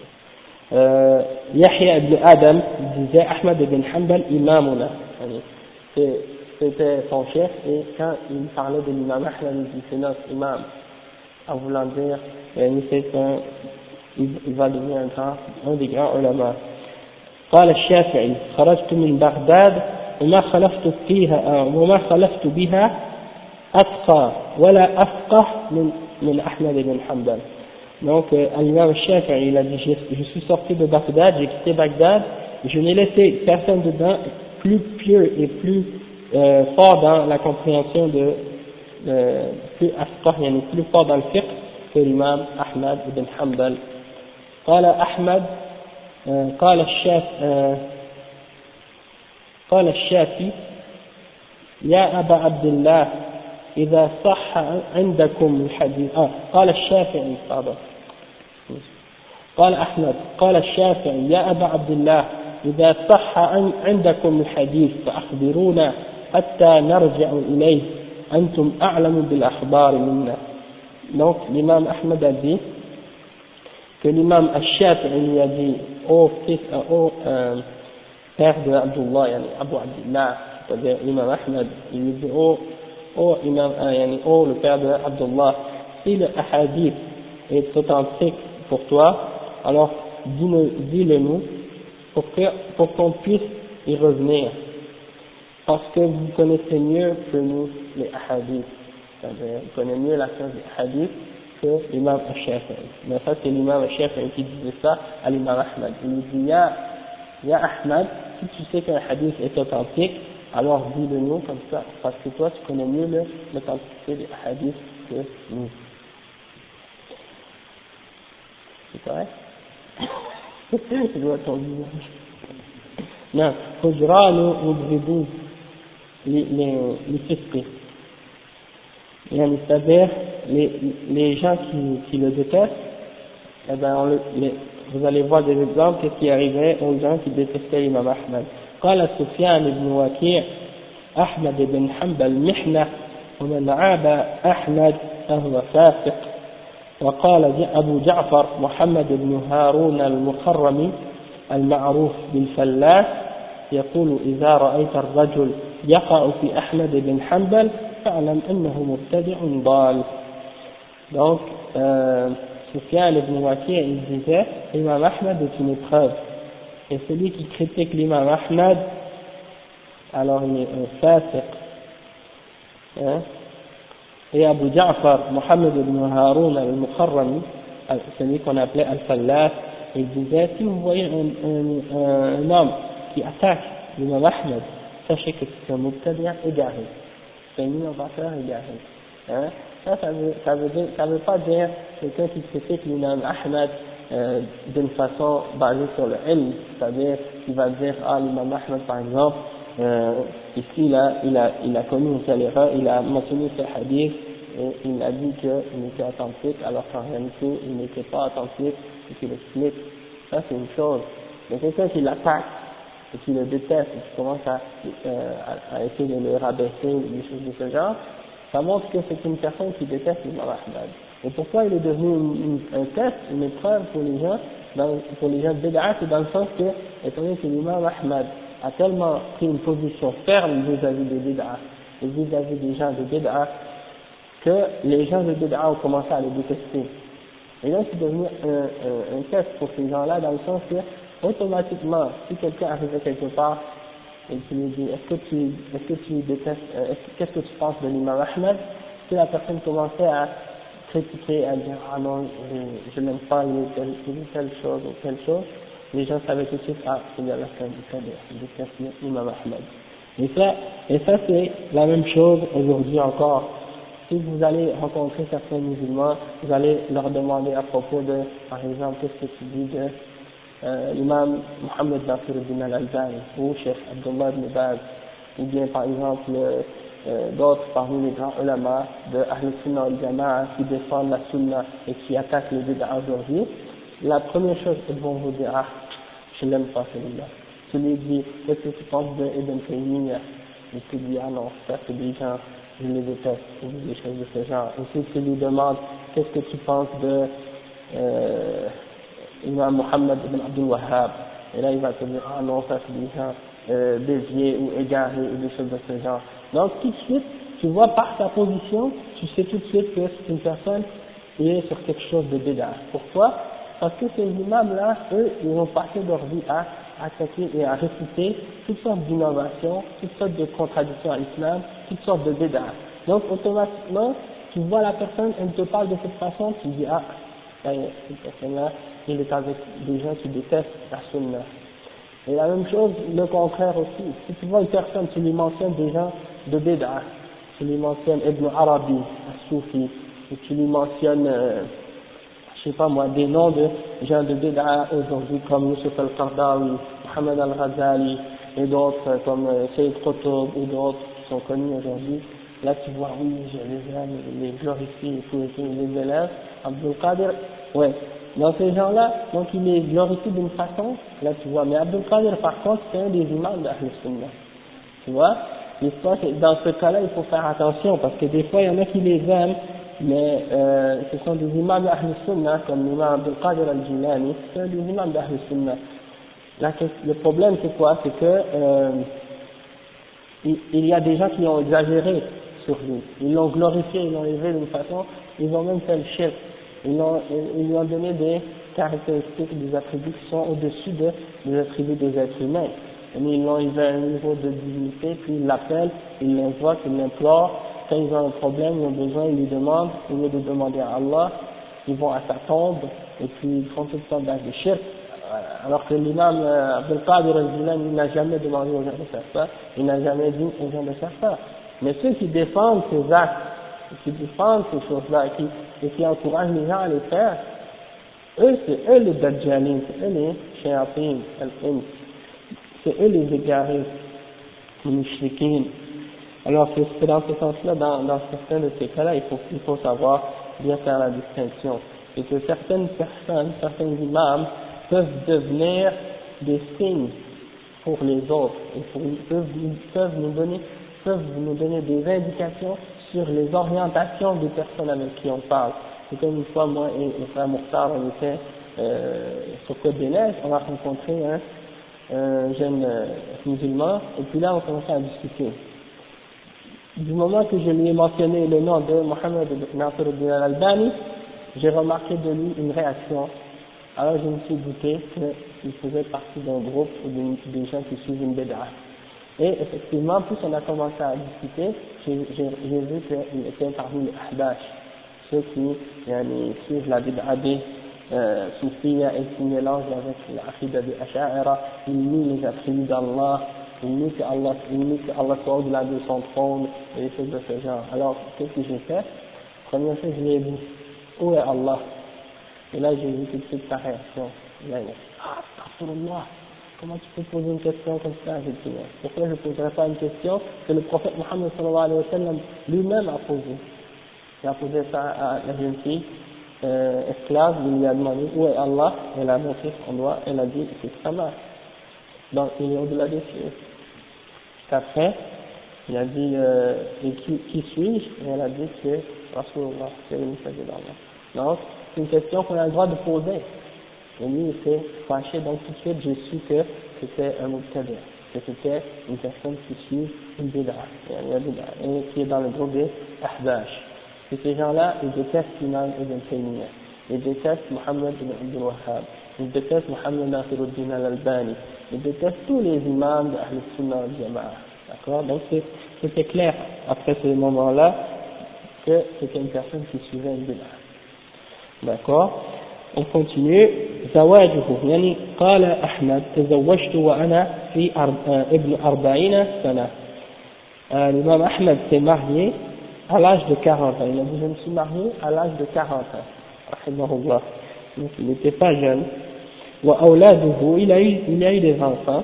Yahya ibn Adam disait Ahmad ibn Hanbal imamuna. C'était son chef, et quand il parlait de l'imam Ahmad, il dit c'est notre imam, en voulant dire il va devenir un des grands ulama. قال الشافعي خرجت من بغداد وما خلفت بها أتقى ولا أفقه من أحمد بن حنبل. Donc l'imam Shafi'i il a dit je suis sorti de Bagdad, j'ai quitté Bagdad, et je n'ai laissé personne dedans plus pieux et plus fort dans la compréhension plus fort dans le fiqh que l'imam Ahmad ibn Hanbal. قال أحمد قال الشافعي يا أبا عبد الله إذا صح عندكم الحديث قال الشافعي قال أحمد قال الشافعي يا أبا عبد الله إذا صح عندكم الحديث فأخبرونا حتى نرجع إليه أنتم أعلم بالأخبار منا. Donc l'imam Ahmad a dit que l'imam Al-Shafi'i a dit au père de Abdullah, Abu Abdullah, c'est-à-dire l'imam Ahmad, il lui dit le père de Abdullah, si le hadith est authentique pour toi, alors dis-le nous pour qu'on puisse y revenir, parce que vous connaissez mieux que nous les hadiths, c'est-à-dire vous connaissez mieux la science des hadiths que l'imam Al-Shafi'i. Mais ça c'est l'imam Al-Shafi'i qui disait ça à l'imam Ahmad. Il lui dit ya Ahmad, si tu sais qu'un hadith est authentique, alors dis-le nous comme ça, parce que toi tu connais mieux l'authenticité des hadiths que nous. C'est correct? Je dois ton visage. Non, Hujranu Udribu les fisqi. C'est-à-dire les gens qui le détestent, eh ben vous allez voir des exemples qu'est-ce qui arrivait aux gens qui détestaient l'imam Ahmad. قال سفيان بن وكيع أحمد بن حنبل محنة ومن عاب أحمد فهو فاسق. وقال أبو جعفر محمد بن هارون المخرمي المعروف بالفلاس يقول إذا رأيت الرجل يقع في أحمد بن حنبل فاعلم أنه مبتدع ضال. Donc Sufyan ibn Waki' il disait l'imam Ahmad est une épreuve, et celui qui critique l'imam Ahmad alors il est un fasiq. Et Abu Ja'far Muhammad ibn Haroun al-Mukharrami, celui qu'on appelait al-Fallas, il disait si vous voyez un homme qui attaque l'imam Ahmad, sachez que c'est un mubtadi' égaré, c'est un innovateur égaré. Ça veut pas dire quelqu'un qui critique l'imam Ahmad d'une façon basée sur le ilm, c'est-à-dire qu'il va dire l'imam Ahmad par exemple ici là il a commis une telle erreur, il a mentionné ce hadith et il a dit qu'il était authentique alors qu'en réalité il n'était pas authentique et qu'il explique. Ça c'est une chose. Mais quelqu'un qui l'attaque et qui le déteste et qui commence à essayer de le rabaisser ou des choses de ce genre, ça montre que c'est une personne qui déteste l'imam Ahmad. Et pourquoi il est devenu un test, une épreuve pour les gens de Bid'a, c'est dans le sens que, étant donné que l'imam Ahmad a tellement pris une position ferme vis-à-vis des Bid'a et vis-à-vis des gens de Bid'a, que les gens de Bid'a ont commencé à le détester. Et donc c'est devenu un test pour ces gens-là, dans le sens que, automatiquement, si quelqu'un arrivait quelque part, et tu lui dis, est-ce que tu détestes, qu'est-ce que tu penses de l'imam Ahmad? Si la personne commençait à critiquer, à dire, non, je n'aime pas, il dit telle chose ou telle chose, les gens savaient tout de suite, c'est de la fin du cas de détester l'imam Ahmad. Et ça c'est la même chose aujourd'hui encore. Si vous allez rencontrer certains musulmans, vous allez leur demander à propos de, par exemple, qu'est-ce que tu dis de l'imam Mohammed Nasiruddin al-Albani ou Cheikh Abdullah ibn Baz, ou bien par exemple d'autres parmi les grands ulama de Ahl Sunnah al Jama'a qui défendent la Sunna et qui attaquent les bid'a aujourd'hui. La première chose qu'ils vont vous dire, ah, je l'aime pas celui-là. Celui qui dit, qu'est-ce que tu penses de Ibn Taymiyyah? Et tu dis, ah non, ça c'est des gens, je les déteste, ou des choses de ce genre. Ensuite, tu lui demandes, qu'est-ce que tu penses de Imam Muhammad ibn Abdul Wahhab? Et là, il va te dire, ah non, ça c'est des gens déviés ou égarés, ou des choses de ce genre. Donc, tout de suite, tu vois par sa position, tu sais tout de suite que c'est une personne qui est sur quelque chose de bid'a. Pourquoi? Parce que ces imams-là, eux, ils ont passé leur vie à attaquer et à réfuter toutes sortes d'innovations, toutes sortes de contradictions à l'islam, toutes sortes de bid'a. Donc, automatiquement, tu vois la personne, elle te parle de cette façon, tu dis, ah, cette personne-là, il est avec des gens qui détestent la sunna. Et la même chose, le contraire aussi. Si tu vois une personne, tu lui mentionnes des gens de bid'a, tu lui mentionnes Ibn Arabi, Soufi, et tu lui mentionnes, je sais pas moi, des noms de gens de bid'a aujourd'hui comme Yusuf al-Qardawi, Mohamed al-Ghazali, et d'autres comme Sayyid Qutb, et d'autres qui sont connus aujourd'hui. Là tu vois, oui, je les aime, les glorifie, et tout, les élèves, Abdul Qadir, ouais. Dans ces gens-là, donc il est glorifié d'une façon, là tu vois, mais Abdul Qadir par contre, c'est un des imams de Ahl Sunnah. Tu vois, l'histoire, dans ce cas-là, il faut faire attention, parce que des fois, il y en a qui les aiment, mais ce sont des imams de Ahl Sunnah, comme l'imam Abdul Qadir al-Jilani, c'est un des imams de Ahl Sunnah. Le problème, c'est quoi? C'est que il y a des gens qui ont exagéré sur lui. Ils l'ont glorifié, ils l'ont élevé d'une façon, ils ont même fait le shirk. Ils lui ont donné des caractéristiques, des attributs qui sont au-dessus des attributs des êtres humains. Ils l'ont élevé à un niveau de dignité, puis ils l'appellent, ils l'invoquent, ils l'implorent. Quand ils ont un problème, ils ont besoin, ils lui demandent, au lieu de demander à Allah, ils vont à sa tombe, et puis ils font tout le temps d'actes de shirk. Alors que l'imam Abdul Qadir al-Jilani, il n'a jamais demandé aux gens de faire ça, il n'a jamais dit aux gens de faire ça. Mais ceux qui défendent ces actes, qui défendent ces choses-là, et qui encouragent les gens à les faire, eux, c'est eux les Dajjalin, c'est eux les Shayatin, c'est eux les égarés, les Mushrikin. Alors c'est dans ce sens-là, dans certains de ces cas-là, il faut savoir bien faire la distinction. Et que certaines personnes, certains imams, peuvent devenir des signes pour les autres, et peuvent nous donner des indications sur les orientations des personnes avec qui on parle. C'est comme une fois, moi et le frère Mokhtar, on était sur Côte des Neiges, on a rencontré un jeune musulman, et puis là on commençait à discuter. Du moment que je lui ai mentionné le nom de Mohamed Nasiruddin al-Albani, j'ai remarqué de lui une réaction. Alors je me suis douté qu'il faisait partie d'un groupe ou des gens qui suivent une bid'a. Et effectivement, plus on a commencé à discuter, j'ai vu qu'il était parmi les ahbash, ceux qui suivent la bid'a des soufiyya et qui mélangent avec l'aqida des asha'ira, ils nient les attributs d'Allah, ils nient que Allah soit au-delà de son trône, et des choses de ce genre. Alors, qu'est-ce que j'ai fait? Première chose, je lui ai dit, où est Allah? Et là, j'ai vu tout de suite sa réaction. Là, il a dit, ah, astaghfirullah, comment tu peux poser une question comme ça? J'ai dit, pourquoi je ne poserais pas une question que le prophète Mohammed sallallahu alayhi wa sallam lui-même a posée? Il a posé ça à la jeune fille esclave, il lui a demandé où est Allah, elle a montré son doigt, elle a dit, c'est sa mère. Donc, il est au-delà des cieux. Après, il a dit, et qui suis-je? Et elle a dit, c'est Rasulullah, c'est le messager d'Allah. Donc, c'est une question qu'on a le droit de poser. Et lui, il s'est fâché, donc tout de suite, j'ai su que c'était un mubtadi', que c'était une personne qui suit une bid'a, et qui est dans le groupe des ahbash. Et ces gens-là, ils détestent l'imam Ibn Taymiyyah, ils détestent Mohammed ibn Abdul Wahhab, ils détestent Mohammed Nasiruddin al-Albani, ils détestent tous les imams de Ahl Sunnah wal Jama'a. D'accord? Donc c'était clair, après ce moment-là, que c'était une personne qui suivait une bid'a. D'accord? On continue. زواجه يعني قال أحمد تزوجت وأنا في ابن 40 سنة l'imam Ahmed s'est marié à l'âge de 40 ans. Il a dit, je me suis marié à l'âge de 40 ans. Rahimahullah. Donc il n'était pas jeune. Wa awladuhu, il a eu des enfants.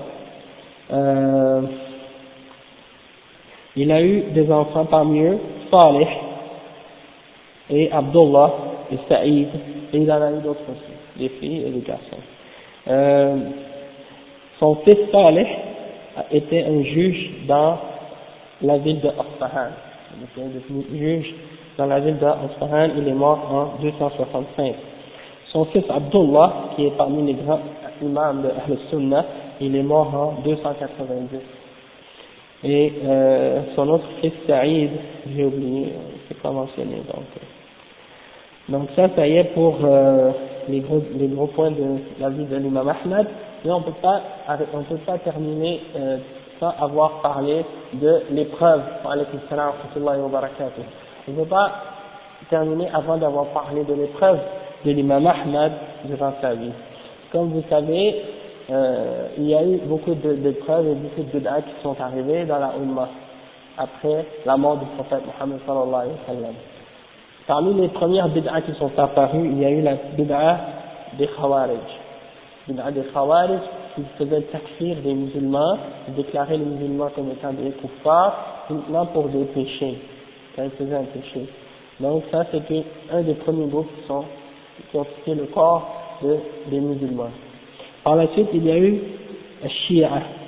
Il a eu des enfants parmi eux, Salih et Abdullah et Saïd, et il en a eu d'autres aussi, des filles et des garçons. Son fils Salih était un juge dans la ville de Asfahan. Il était devenu juge dans la ville de Asfahan, il est mort en 265. Son fils Abdullah, qui est parmi les grands imams de Ahl Sunnah, il est mort en 290. Et son autre fils Saïd, j'ai oublié, c'est pas mentionné. Donc ça y est pour les gros points de la vie de l'imam Ahmed. Mais on peut pas terminer sans avoir parlé de l'épreuve. Alaykum salam wa rahmatullahi wa barakatuh. On ne peut pas terminer avant d'avoir parlé de l'épreuve de l'imam Ahmed durant sa vie. Comme vous savez, il y a eu beaucoup d'épreuves et beaucoup de bid'ah qui sont arrivées dans la Ummah après la mort du prophète Mohammed sallallahu alayhi wa sallam. Parmi les premières bid'ah qui sont apparues, il y a eu la bid'ah des Khawarij. Bid'ah des Khawarij qui faisaient takfir des musulmans, qui déclaraient les musulmans comme étant des kuffars uniquement pour des péchés, quand ils faisaient un péché. Donc ça c'était un des premiers groupes qui ont quitté le corps des musulmans. Par la suite, il y a eu les Shia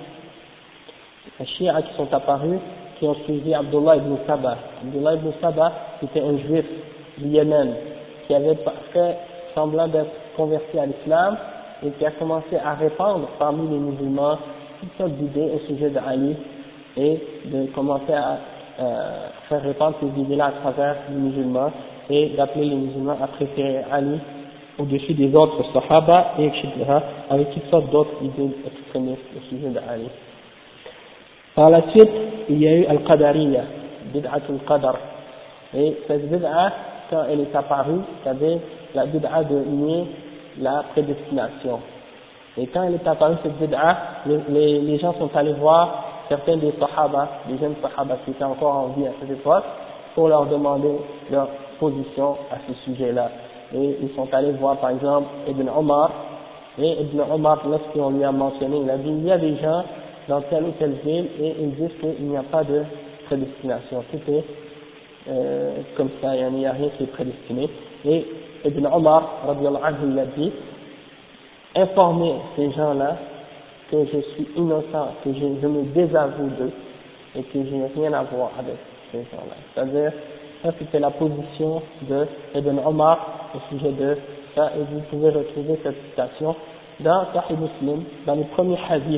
qui sont apparus, qui ont suivi Abdullah ibn Saba. Abdullah ibn Saba, c'était un juif du Yémen, qui avait fait semblant d'être converti à l'islam, et qui a commencé à répandre parmi les musulmans toutes sortes d'idées au sujet d'Ali, et de commencer à faire répandre ces idées-là à travers les musulmans, et d'appeler les musulmans à préférer Ali au-dessus des autres Sahaba, et etc., avec toutes sortes d'autres idées extrémistes au sujet d'Ali. Par la suite, il y a eu Al-Qadariyya, Bid'atul Qadar. Et cette bid'a, quand elle est apparue, c'était la bid'a de nier la prédestination. Et quand elle est apparue, cette bid'a, les gens sont allés voir certains des Sahaba, des jeunes Sahaba qui étaient encore en vie à cette époque, pour leur demander leur position à ce sujet-là. Et ils sont allés voir par exemple Ibn Omar, et Ibn Omar, lorsqu'on lui a mentionné, il a dit il y a des gens dans telle ou telle ville et ils disent qu'il n'y a pas de prédestination, tout est comme ça, il n'y a rien qui est prédestiné. Et Ibn Omar, radiallahu anhu, il a dit informez ces gens-là que je suis innocent, que je me désavoue d'eux et que je n'ai rien à voir avec ces gens-là. C'est-à-dire, ça c'était la position de Ibn Omar au sujet de ça, et vous pouvez retrouver cette citation dans Sahih Muslim, dans le premier hadith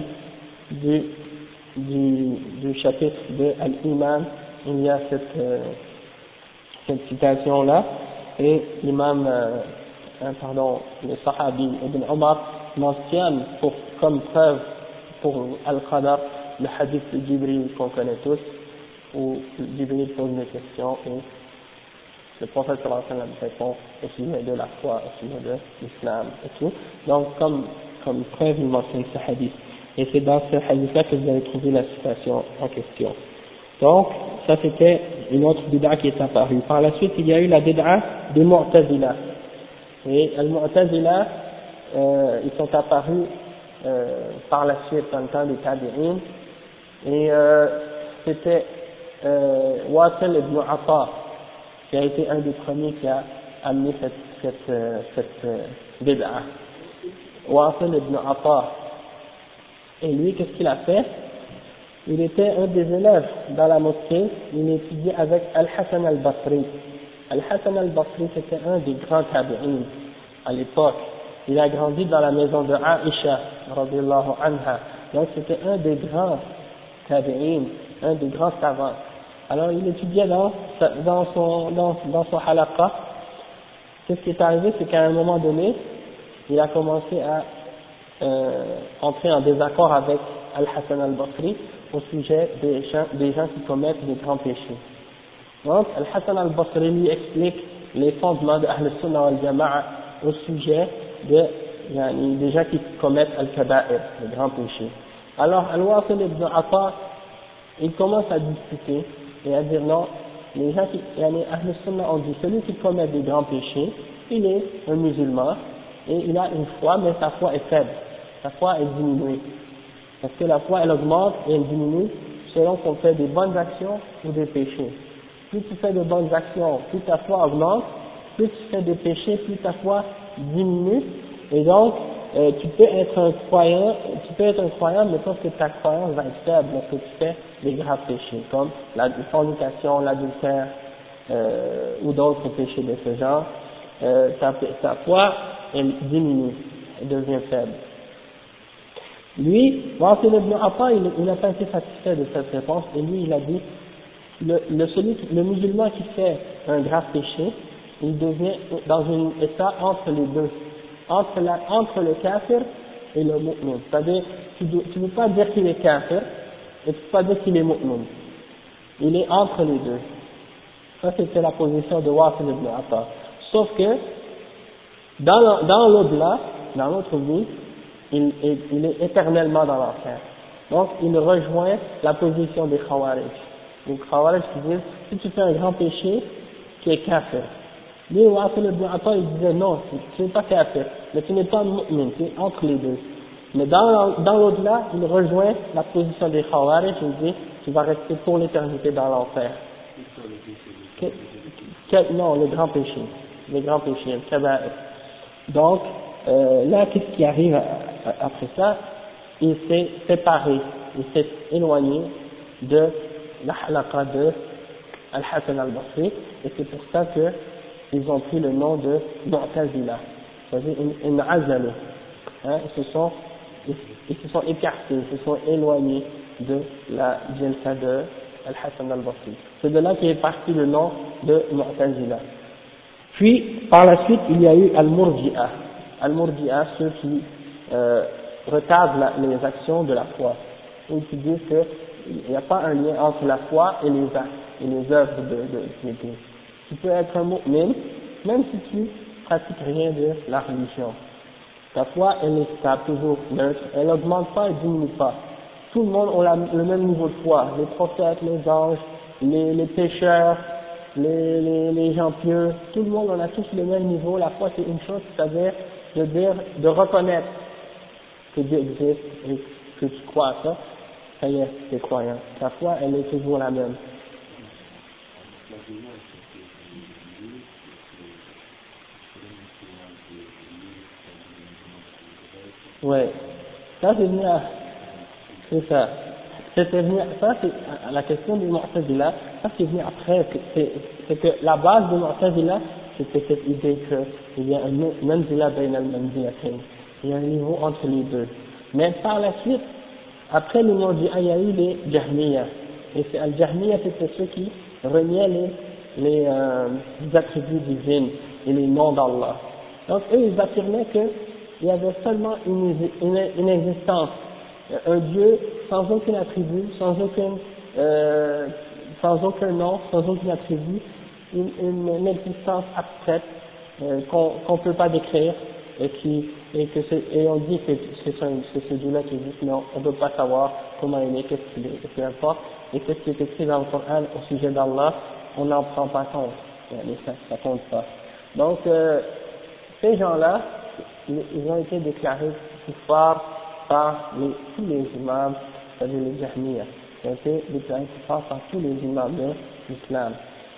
du chapitre de Al-Iman, il y a cette citation-là, et l'imam, le sahabi Ibn Omar mentionne comme preuve pour Al-Qadar le hadith de Jibril qu'on connaît tous, où Jibril pose des questions et le prophète sallallahu alayhi wa sallam répond au sujet de la foi, au sujet de l'islam et tout. Donc comme preuve il mentionne ce hadith. Et c'est dans ce hadith-là que vous allez trouver la citation en question. Donc, ça c'était une autre bid'a qui est apparue. Par la suite, il y a eu la bid'a des Mu'tazila. Et les Mu'tazila, ils sont apparus par la suite dans le temps des Tabi'in. Et c'était Wasil ibn Atta qui a été un des premiers qui a amené cette bid'a. Wasil ibn Atta. Et lui, qu'est-ce qu'il a fait? Il était un des élèves dans la mosquée, il étudiait avec Al-Hassan al-Basri. Al-Hassan al-Basri, c'était un des grands tabi'in à l'époque. Il a grandi dans la maison de Aïcha, radiyallahu anha. Donc c'était un des grands tabi'in, un des grands savants. Alors il étudiait dans son halaqah. Qu'est-ce qui est arrivé? C'est qu'à un moment donné, il a commencé à entrer en désaccord avec Al-Hassan al-Basri au sujet des gens qui commettent des grands péchés. Donc, Al-Hassan al-Basri lui explique les fondements de Ahl Sunnah wal Jama'a au sujet des gens qui commettent Al-Kaba'ir, les grands péchés. Alors, Al-Wasil ibn Atta, il commence à discuter et à dire non, les gens qui, les Ahl Sunnah ont dit, celui qui commet des grands péchés, il est un musulman, et il a une foi, mais sa foi est faible, sa foi est diminuée. Parce que la foi, elle augmente et elle diminue selon qu'on fait des bonnes actions ou des péchés. Plus tu fais de bonnes actions, plus ta foi augmente, plus tu fais des péchés, plus ta foi diminue, et donc, tu peux être un croyant, mais sauf que ta croyance va être faible lorsque tu fais des graves péchés, comme la fornication, l'adultère, ou d'autres péchés de ce genre. Ta foi, elle diminue, elle devient faible. Lui, Wasil ibn Atta, il n'a pas été satisfait de cette réponse, et lui, il a dit, le musulman qui fait un grave péché, il devient dans un état entre les deux, entre le kafir et le mu'min. C'est-à-dire, tu ne peux pas dire qu'il est kafir, et tu ne peux pas dire qu'il est mu'min. Il est entre les deux. Ça, c'était la position de Wasil ibn Atta. Sauf que, dans l'au-delà, dans l'autre vie, il est éternellement dans l'enfer. Donc, il rejoint la position des Khawarij. Les Khawarij qui disent, si tu fais un grand péché, tu es kafir. Lui, Wasil ibn Atta, il disait non, tu n'es pas kafir, mais tu n'es pas mu'min, tu es entre les deux. Mais dans l'au-delà, il rejoint la position des Khawarij, il dit, tu vas rester pour l'éternité dans l'enfer. Non, le grand péché, le kaba'ir. Donc, là, qu'est-ce qui arrive après ça? Il s'est séparé, il s'est éloigné de la halaqa de Al-Hasan al-Basri, et c'est pour ça qu'ils ont pris le nom de Mu'tazila, c'est-à-dire une azalé. Hein, ils se sont écartés, ils se sont éloignés de la jalsa de Al-Hasan al-Basri. C'est de là qu'est parti le nom de Mu'tazila. Puis, par la suite, il y a eu Al-Murji'a. Al-Murji'a, ceux qui retardent les actions de la foi, ou qui disent qu'il n'y a pas un lien entre la foi et les actes, et les œuvres de piété. Tu peux être un mu'min, même si tu pratiques rien de la religion. Ta foi, elle est stable, toujours neutre, elle n'augmente pas, elle diminue pas. Tout le monde a le même niveau de foi, les prophètes, les anges, les pécheurs, les gens pieux, tout le monde, on a tous le même niveau. La foi, c'est une chose, c'est-à-dire de reconnaître que Dieu existe et que tu crois à ça, ça y est, tu es croyant. Ta foi, elle est toujours la même. Ouais, ça c'est venu à, c'est ça. C'était venu, ça c'est la question du Mu'tazila, ça c'est venu après, c'est que la base du Mu'tazila, c'était cette idée qu'il y a un manzila bayna al-manzilatayn, il y a un niveau entre les deux. Mais par la suite, après les Murji'a, il y a eu les Jahmiya, et c'est al-Jahmiya, c'était ceux qui reniaient les attributs divins et les noms d'Allah. Donc eux, ils affirmaient qu'il y avait seulement une existence, un Dieu sans aucun attribut, sans aucun nom, sans aucun attribut, une existence abstraite qu'on ne peut pas décrire et on dit que c'est ce Dieu-là qui existe, mais on ne peut pas savoir comment il est, qu'est-ce qu'il est, peu importe, et qu'est-ce qui est écrit dans le Coran au sujet d'Allah, on n'en prend pas compte, ça compte pas. Donc ces gens-là, ils ont été déclarés kuffar par tous les imams, c'est-à-dire les Jahmiya, ils ont été déclarés kuffar par tous les imams de l'islam.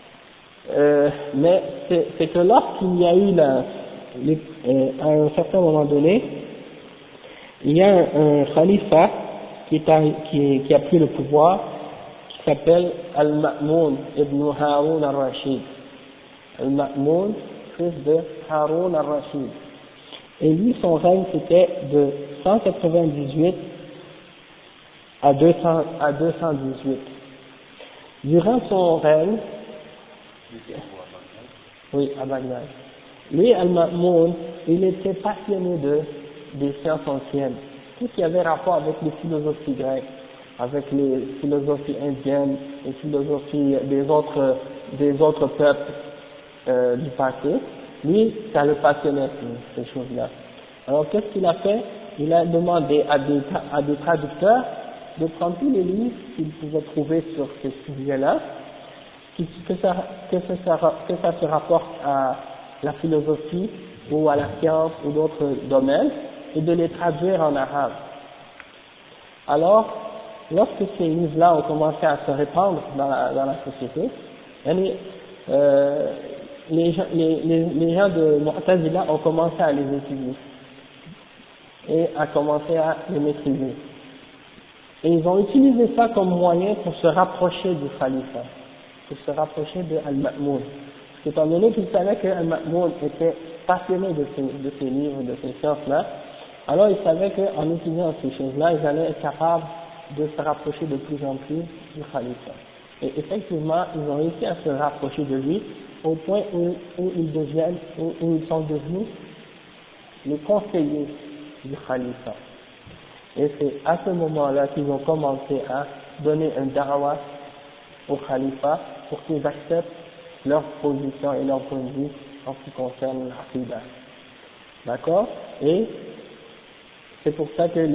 Mais c'est que lorsqu'il y a eu à un certain moment donné, il y a un khalifa qui a pris le pouvoir, qui s'appelle Al-Ma'moun ibn Haroun al-Rashid. Al-Ma'moun, fils de Haroun al-Rashid. Et lui, son règne, c'était de 198 à 218. Durant son règne, oui, à Bagdad. Lui, Al-Ma'moun, il était passionné des sciences anciennes. Tout ce qui avait rapport avec les philosophies grecques, avec les philosophies indiennes, les philosophies des autres peuples du passé, lui, ça le passionnait, ces choses-là. Alors, qu'est-ce qu'il a fait? Il a demandé à des traducteurs de prendre tous les livres qu'il pouvait trouver sur ces sujets-là, que ça se rapporte à la philosophie ou à la science ou d'autres domaines, et de les traduire en arabe. Alors, lorsque ces livres-là ont commencé à se répandre dans la société, les gens de Mu'tazila ont commencé à les étudier et à commencer à les maîtriser. Et ils ont utilisé ça comme moyen pour se rapprocher du khalifa, pour se rapprocher de Al-Ma'moun. Parce qu'étant donné qu'ils savaient que Al-Ma'moun était passionné de ces livres, de ces sciences-là, alors ils savaient qu'en utilisant ces choses-là, ils allaient être capables de se rapprocher de plus en plus du khalifa. Et effectivement, ils ont réussi à se rapprocher de lui au point où ils sont devenus les conseillers du khalifa. Et c'est à ce moment-là qu'ils ont commencé à donner un da'wah au khalifa pour qu'ils acceptent leur position et leur point de vue en ce qui concerne l'aqidah. D'accord? Et c'est pour ça que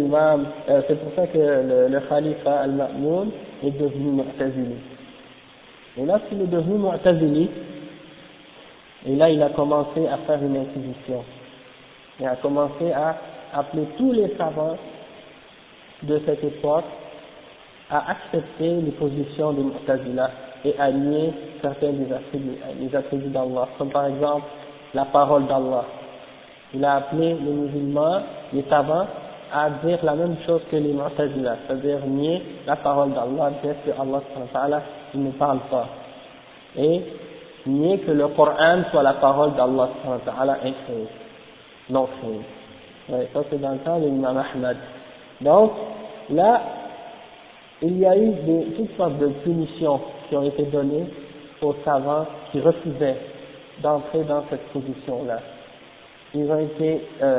le khalifa al-Ma'moun est devenu Mu'tazili. Et lorsqu'il est devenu Mu'tazili, et là il a commencé à faire une inquisition. Il a commencé à appeler tous les savants de cette époque à accepter les positions des Mu'tazila et à nier certains des attributs d'Allah, comme par exemple la parole d'Allah. Il a appelé les musulmans, les savants, à dire la même chose que les Mu'tazila, c'est-à-dire nier la parole d'Allah, dire que Allah il ne parle pas, et nier que le Coran soit la parole d'Allah incréée, non créée. Ouais, ça c'est dans le temps de l'imam Ahmad. Donc, là, il y a eu toutes sortes de punitions qui ont été données aux savants qui refusaient d'entrer dans cette position-là. Ils ont été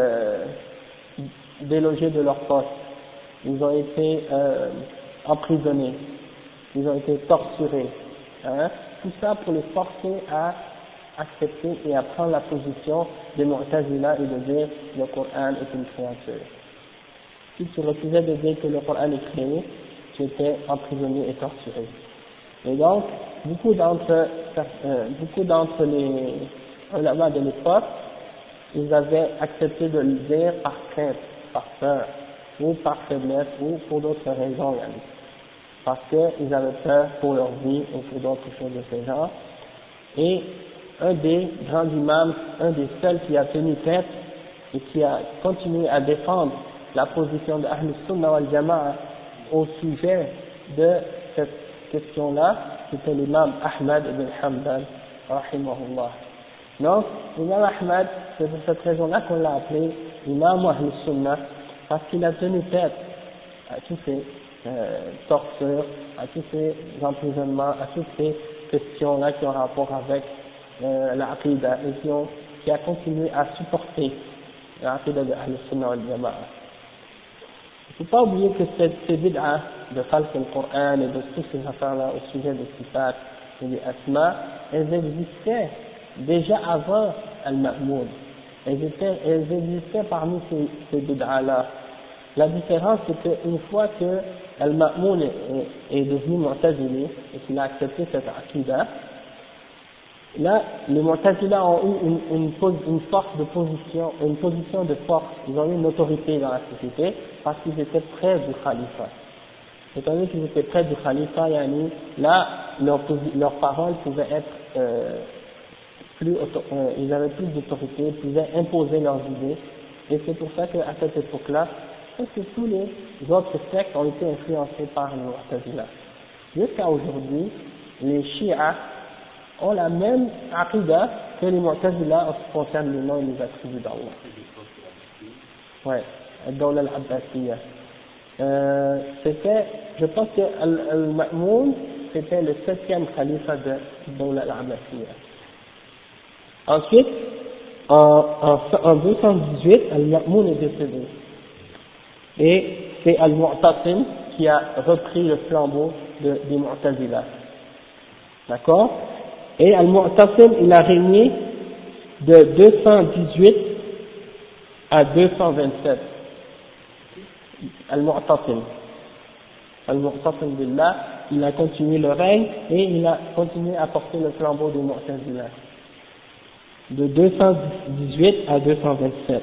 délogés de leur poste, ils ont été emprisonnés, ils ont été torturés, hein, tout ça pour les forcer à accepter et à prendre la position des Mu'tazila et de dire le Coran est une créature. Si tu refusais de dire que le Coran est créé, tu étais emprisonné et torturé. Et donc, beaucoup d'entre les ulama de l'époque, ils avaient accepté de le dire par crainte, par peur, ou par faiblesse, ou pour d'autres raisons, parce qu'ils avaient peur pour leur vie, ou pour d'autres choses de ce genre. Et un des grands imams, un des seuls qui a tenu tête, et qui a continué à défendre la position de Ahl Sunnah wal Jama'a au sujet de cette question-là, c'était l'imam Ahmad ibn Hanbal, rahimahullah. Donc, l'imam Ahmad, c'est pour cette raison-là qu'on l'a appelé l'imam Ahl Sunnah, parce qu'il a tenu tête à tous ces tortures, à tous ces emprisonnements, à toutes ces questions-là qui ont rapport avec l'aqidah, et qui a continué à supporter l'aqidah de Ahl Sunnah wal Jama'a. Il ne faut pas oublier que ces bid'ah de khalq al-Qur'an et de toutes ces affaires-là au sujet des sifat et des asma, elles existaient déjà avant al-Ma'moun. Elles existaient parmi ces bid'ah-là. La différence, c'est qu'une fois que al-Ma'moun est devenu Mu'tazili et qu'il a accepté cette aqidah, là, les Mu'tazila ont eu une force de position, une position de force, ils ont eu une autorité dans la société parce qu'ils étaient près du khalifa. Étant donné qu'ils étaient près du khalifa, là, leur parole pouvait être ils avaient plus d'autorité, ils pouvaient imposer leurs idées, et c'est pour ça qu'à cette époque-là, presque tous les autres sectes ont été influencés par les Mu'tazila. Jusqu'à aujourd'hui, les Shi'as ont la même aqidah que les Mu'tazila en ce qui concerne les noms et les attributs d'Allah. Ouais, Dawla al-Abbasiyya. Je pense que Al-Ma'moun, c'était le 7e khalifa de Dawla al-Abbasiyya. Ensuite, en 218, Al-Ma'moun est décédé. Et c'est Al-Mu'tasim qui a repris le flambeau des Mu'tazila. D'accord? Et Al-Mu'tasim, il a régné de 218 à 227. Al-Mu'tasim. al-Mu'tasim billah, il a continué le règne et il a continué à porter le flambeau des Mu'tazila de 218 à 227.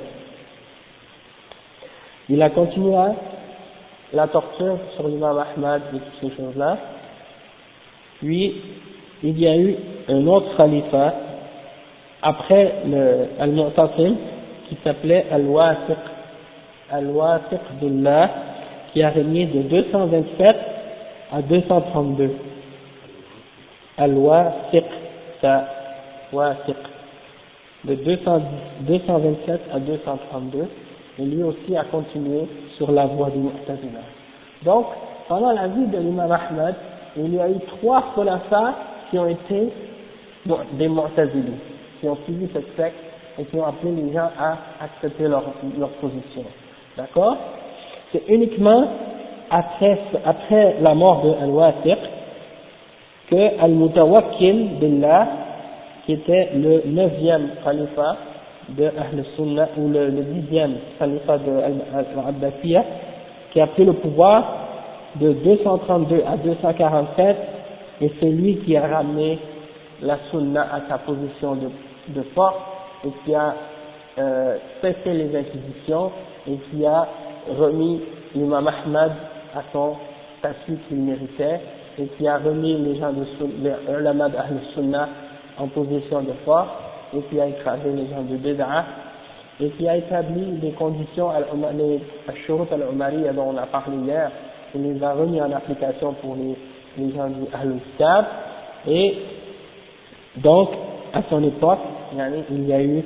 Il a continué la torture sur l'imam Ahmad et toutes ces choses-là. Puis, il y a eu un autre khalifa après Al-Mu'tasim qui s'appelait Al-Wathiq billah, qui a régné de 227 à 232. Al-Wathiq, ça, Wathiq, de 227 à 232, et lui aussi a continué sur la voie du Mu'tazila. Donc, pendant la vie de l'imam Ahmad, il y a eu 3 khulafas qui ont été des Mu'tazili, qui ont suivi cette secte et qui ont appelé les gens à accepter leur position. D'accord? C'est uniquement après la mort de Al-Wathiq que Al-Mutawakkil billah, qui était le 9e khalifa de Ahl Sunnah, ou le 10e khalifa de Al-Abbasiyya, qui a pris le pouvoir de 232 à 247, et c'est lui qui a ramené la Sunna à sa position de force, et qui a cessé les inquisitions, et qui a remis l'imam Ahmad à son statut qu'il méritait, et qui a remis les gens de les ulama d'Ahl Sunnah en position de force, et qui a écrasé les gens de Bid'ah, et qui a établi des conditions, les Shurut al-Umariyya dont on a parlé hier, il les a remis en application pour les gens du Ahl Kitab, et donc à son époque, il y a eu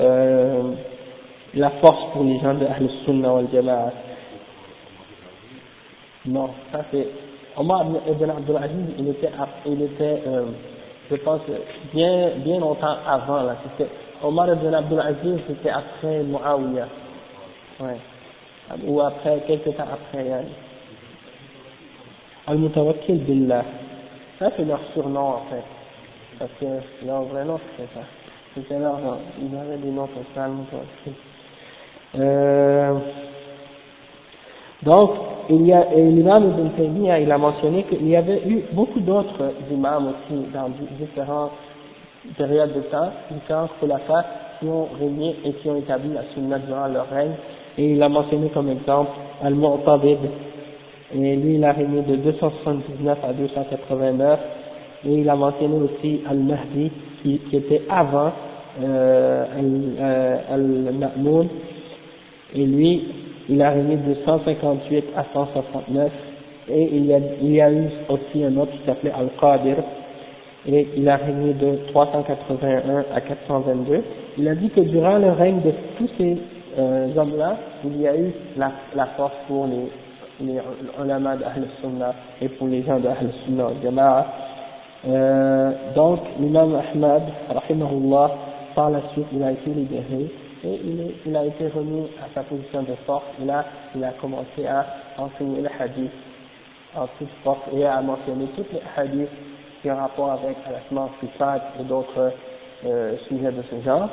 la force pour les gens de Ahl Sunnah wal Jama'a. Non, ça c'est Omar ibn Abdul Aziz, il était je pense bien longtemps avant là. C'était Omar ibn Abdul Aziz, c'était après Muawiyah, ouais, ou après quelques temps après. Al-Mutawakkil billah, ça c'est leur surnom en fait, parce que leur vrai nom c'était ça. C'était leur nom, ils avaient des noms comme ça, Al-Mutawakkil. Donc, l'imam Ibn Taymiyyah, il a mentionné qu'il y avait eu beaucoup d'autres imams aussi dans différentes périodes de temps, différents khulafas qui ont régné et qui ont établi la sunna durant leur règne, et il a mentionné comme exemple Al-Mu'tadid, et lui il a régné de 279 à 289, et il a mentionné aussi Al-Mahdi qui était avant Al-Ma'moun, et lui il a régné de 158 à 169, et il y a eu aussi un autre qui s'appelait Al-Qadir, et il a régné de 381 à 422. Il a dit que durant le règne de tous ces hommes-là, il y a eu la force pour les ulama d'Ahl Sunnah et pour les gens d'Ahl Sunnah wal Jama'a. Donc l'imam Ahmad, rahimahullah, par la suite il a été libéré, et il a été remis à sa position de force. Il a commencé à enseigner le hadith en toute force et à mentionner toutes les hadiths qui ont rapport avec al-asma, sifat et d'autres sujets de ce genre.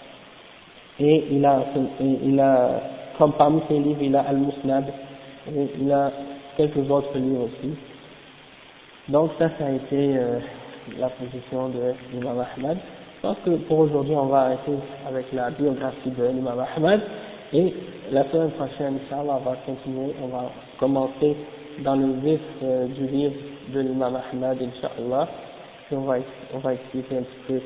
Et il a, comme parmi ses livres, il a Al-Musnad, et il a quelques autres livres aussi. Donc ça a été la position de l'imam Ahmad. Je pense que pour aujourd'hui on va arrêter avec la biographie de l'imam Ahmad, et la semaine prochaine, Inch'Allah, on va continuer, on va commencer dans le vif du livre de l'imam Ahmad, Inch'Allah, puis on va expliquer un petit peu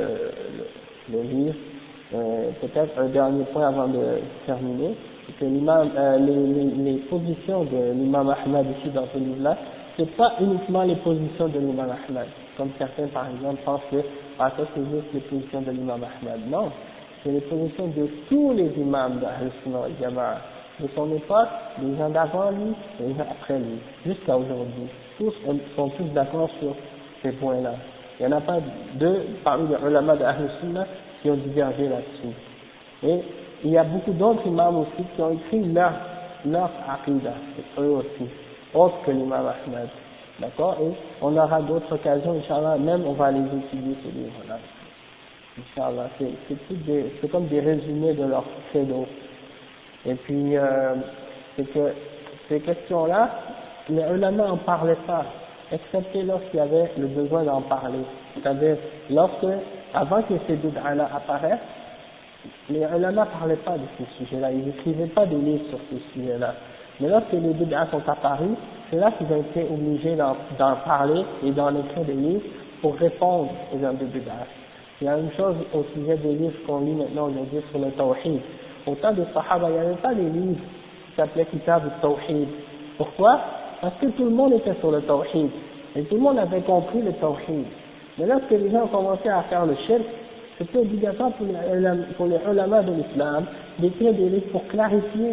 le livre. Peut-être un dernier point avant de terminer, c'est que les positions de l'imam Ahmad ici dans ce livre-là, c'est pas uniquement les positions de l'imam Ahmad, comme certains par exemple pensent que ça c'est juste les positions de l'imam Ahmad. Non, c'est les positions de tous les imams d'Ahl Sunnah wal Jama'a, de son époque, les gens d'avant lui, et les gens après lui, jusqu'à aujourd'hui. Tous sont tous d'accord sur ces points-là. Il n'y en a pas deux parmi les ulama d'Ahl Sunnah qui ont divergé là-dessus. Et il y a beaucoup d'autres imams aussi qui ont écrit leur aqidah, eux aussi, autres que l'imam Ahmad. D'accord? Et on aura d'autres occasions, Inch'Allah, même on va les étudier ces livres-là. Inch'Allah, c'est comme des résumés de leur credo. Et puis, c'est que ces questions-là, les ulama n'en parlaient pas, excepté lorsqu'il y avait le besoin d'en parler. C'est-à-dire, avant que ces bid'as-là apparaissent, les ulama ne parlaient pas de ces sujets-là, ils n'écrivaient pas des livres sur ces sujets-là. Mais lorsque les bid'as sont apparus, c'est là qu'ils ont été obligés d'en parler et d'en écrire des livres pour répondre aux gens de bid'as. Il y a une chose au sujet des livres qu'on lit maintenant aujourd'hui sur le tawhid. Au temps des sahaba, il n'y avait pas des livres qui s'appelaient Kitab al-Tawhid. Pourquoi? Parce que tout le monde était sur le tawhid. Et tout le monde avait compris le tawhid. Mais lorsque les gens ont commencé à faire le shirk, c'était obligatoire pour les ulama de l'islam d'écrire des livres pour clarifier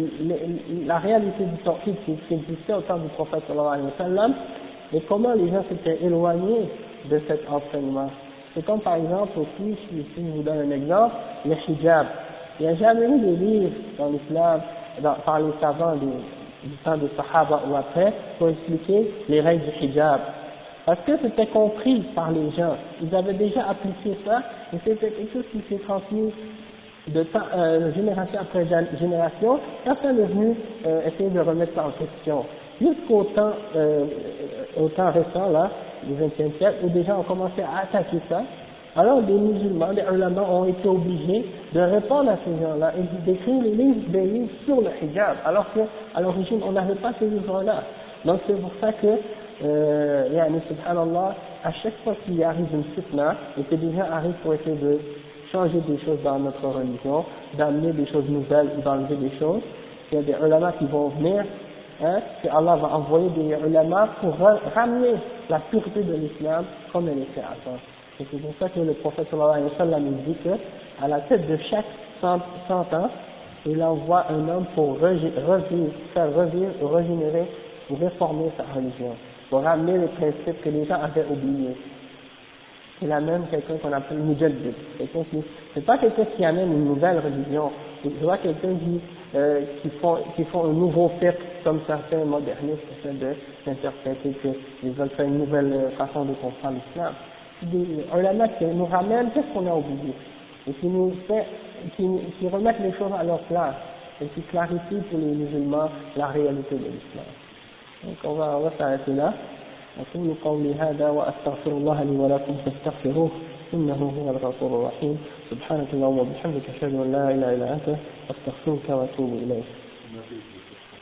la réalité du tawhid qui existait au temps du prophète sallallahu alayhi wa sallam et comment les gens s'étaient éloignés de cet enseignement. C'est comme par exemple aussi, si je vous donne un exemple, le hijab. Il n'y a jamais eu de livre dans l'islam, par les savants du temps des Sahaba ou après, pour expliquer les règles du hijab. Parce que c'était compris par les gens. Ils avaient déjà appliqué ça, et c'était quelque chose qui s'est transmis de génération après génération. Personne n'est venu essayer de remettre ça en question. Jusqu'au temps, au temps récent, là, du XXe siècle, où des gens ont commencé à attaquer ça, alors les musulmans, les ulama ont été obligés de répondre à ces gens-là et d'écrire des livres sur le hijab, alors qu'à l'origine on n'avait pas ces livres-là. Donc c'est pour ça que, subhanallah, à chaque fois qu'il arrive une fitna, et que des gens arrivent pour essayer de changer des choses dans notre religion, d'amener des choses nouvelles ou d'enlever des choses, il y a des ulama qui vont venir, que Allah va envoyer des ulama pour ramener la pureté de l'islam comme elle était avant. Et c'est pour ça que le prophète sallallahu alayhi wa sallam nous dit que, à la tête de chaque 100 ans, il envoie un homme pour faire régénérer ou réformer sa religion, pour ramener les principes que les gens avaient oubliés. Il a même quelqu'un qu'on appelle Mujaddid. C'est pas quelqu'un qui amène une nouvelle religion, c'est pas quelqu'un qui font un nouveau fiqh comme certains modernistes essaient d'interpréter qu'ils veulent faire une nouvelle façon de comprendre l'islam. Des ulama qui nous ramènent qu'est-ce qu'on a oublié et qui remettent les choses à leur place et qui clarifient pour les musulmans la réalité de l'islam. Donc on va s'arrêter là. أقول قولي هذا وأستغفر الله لي ولكم فاستغفروه إنه هو الغفور الرحيم سبحانك اللهم وبحمدك أشهد أن لا إله إلا أنت أستغفرك وأتوب إليك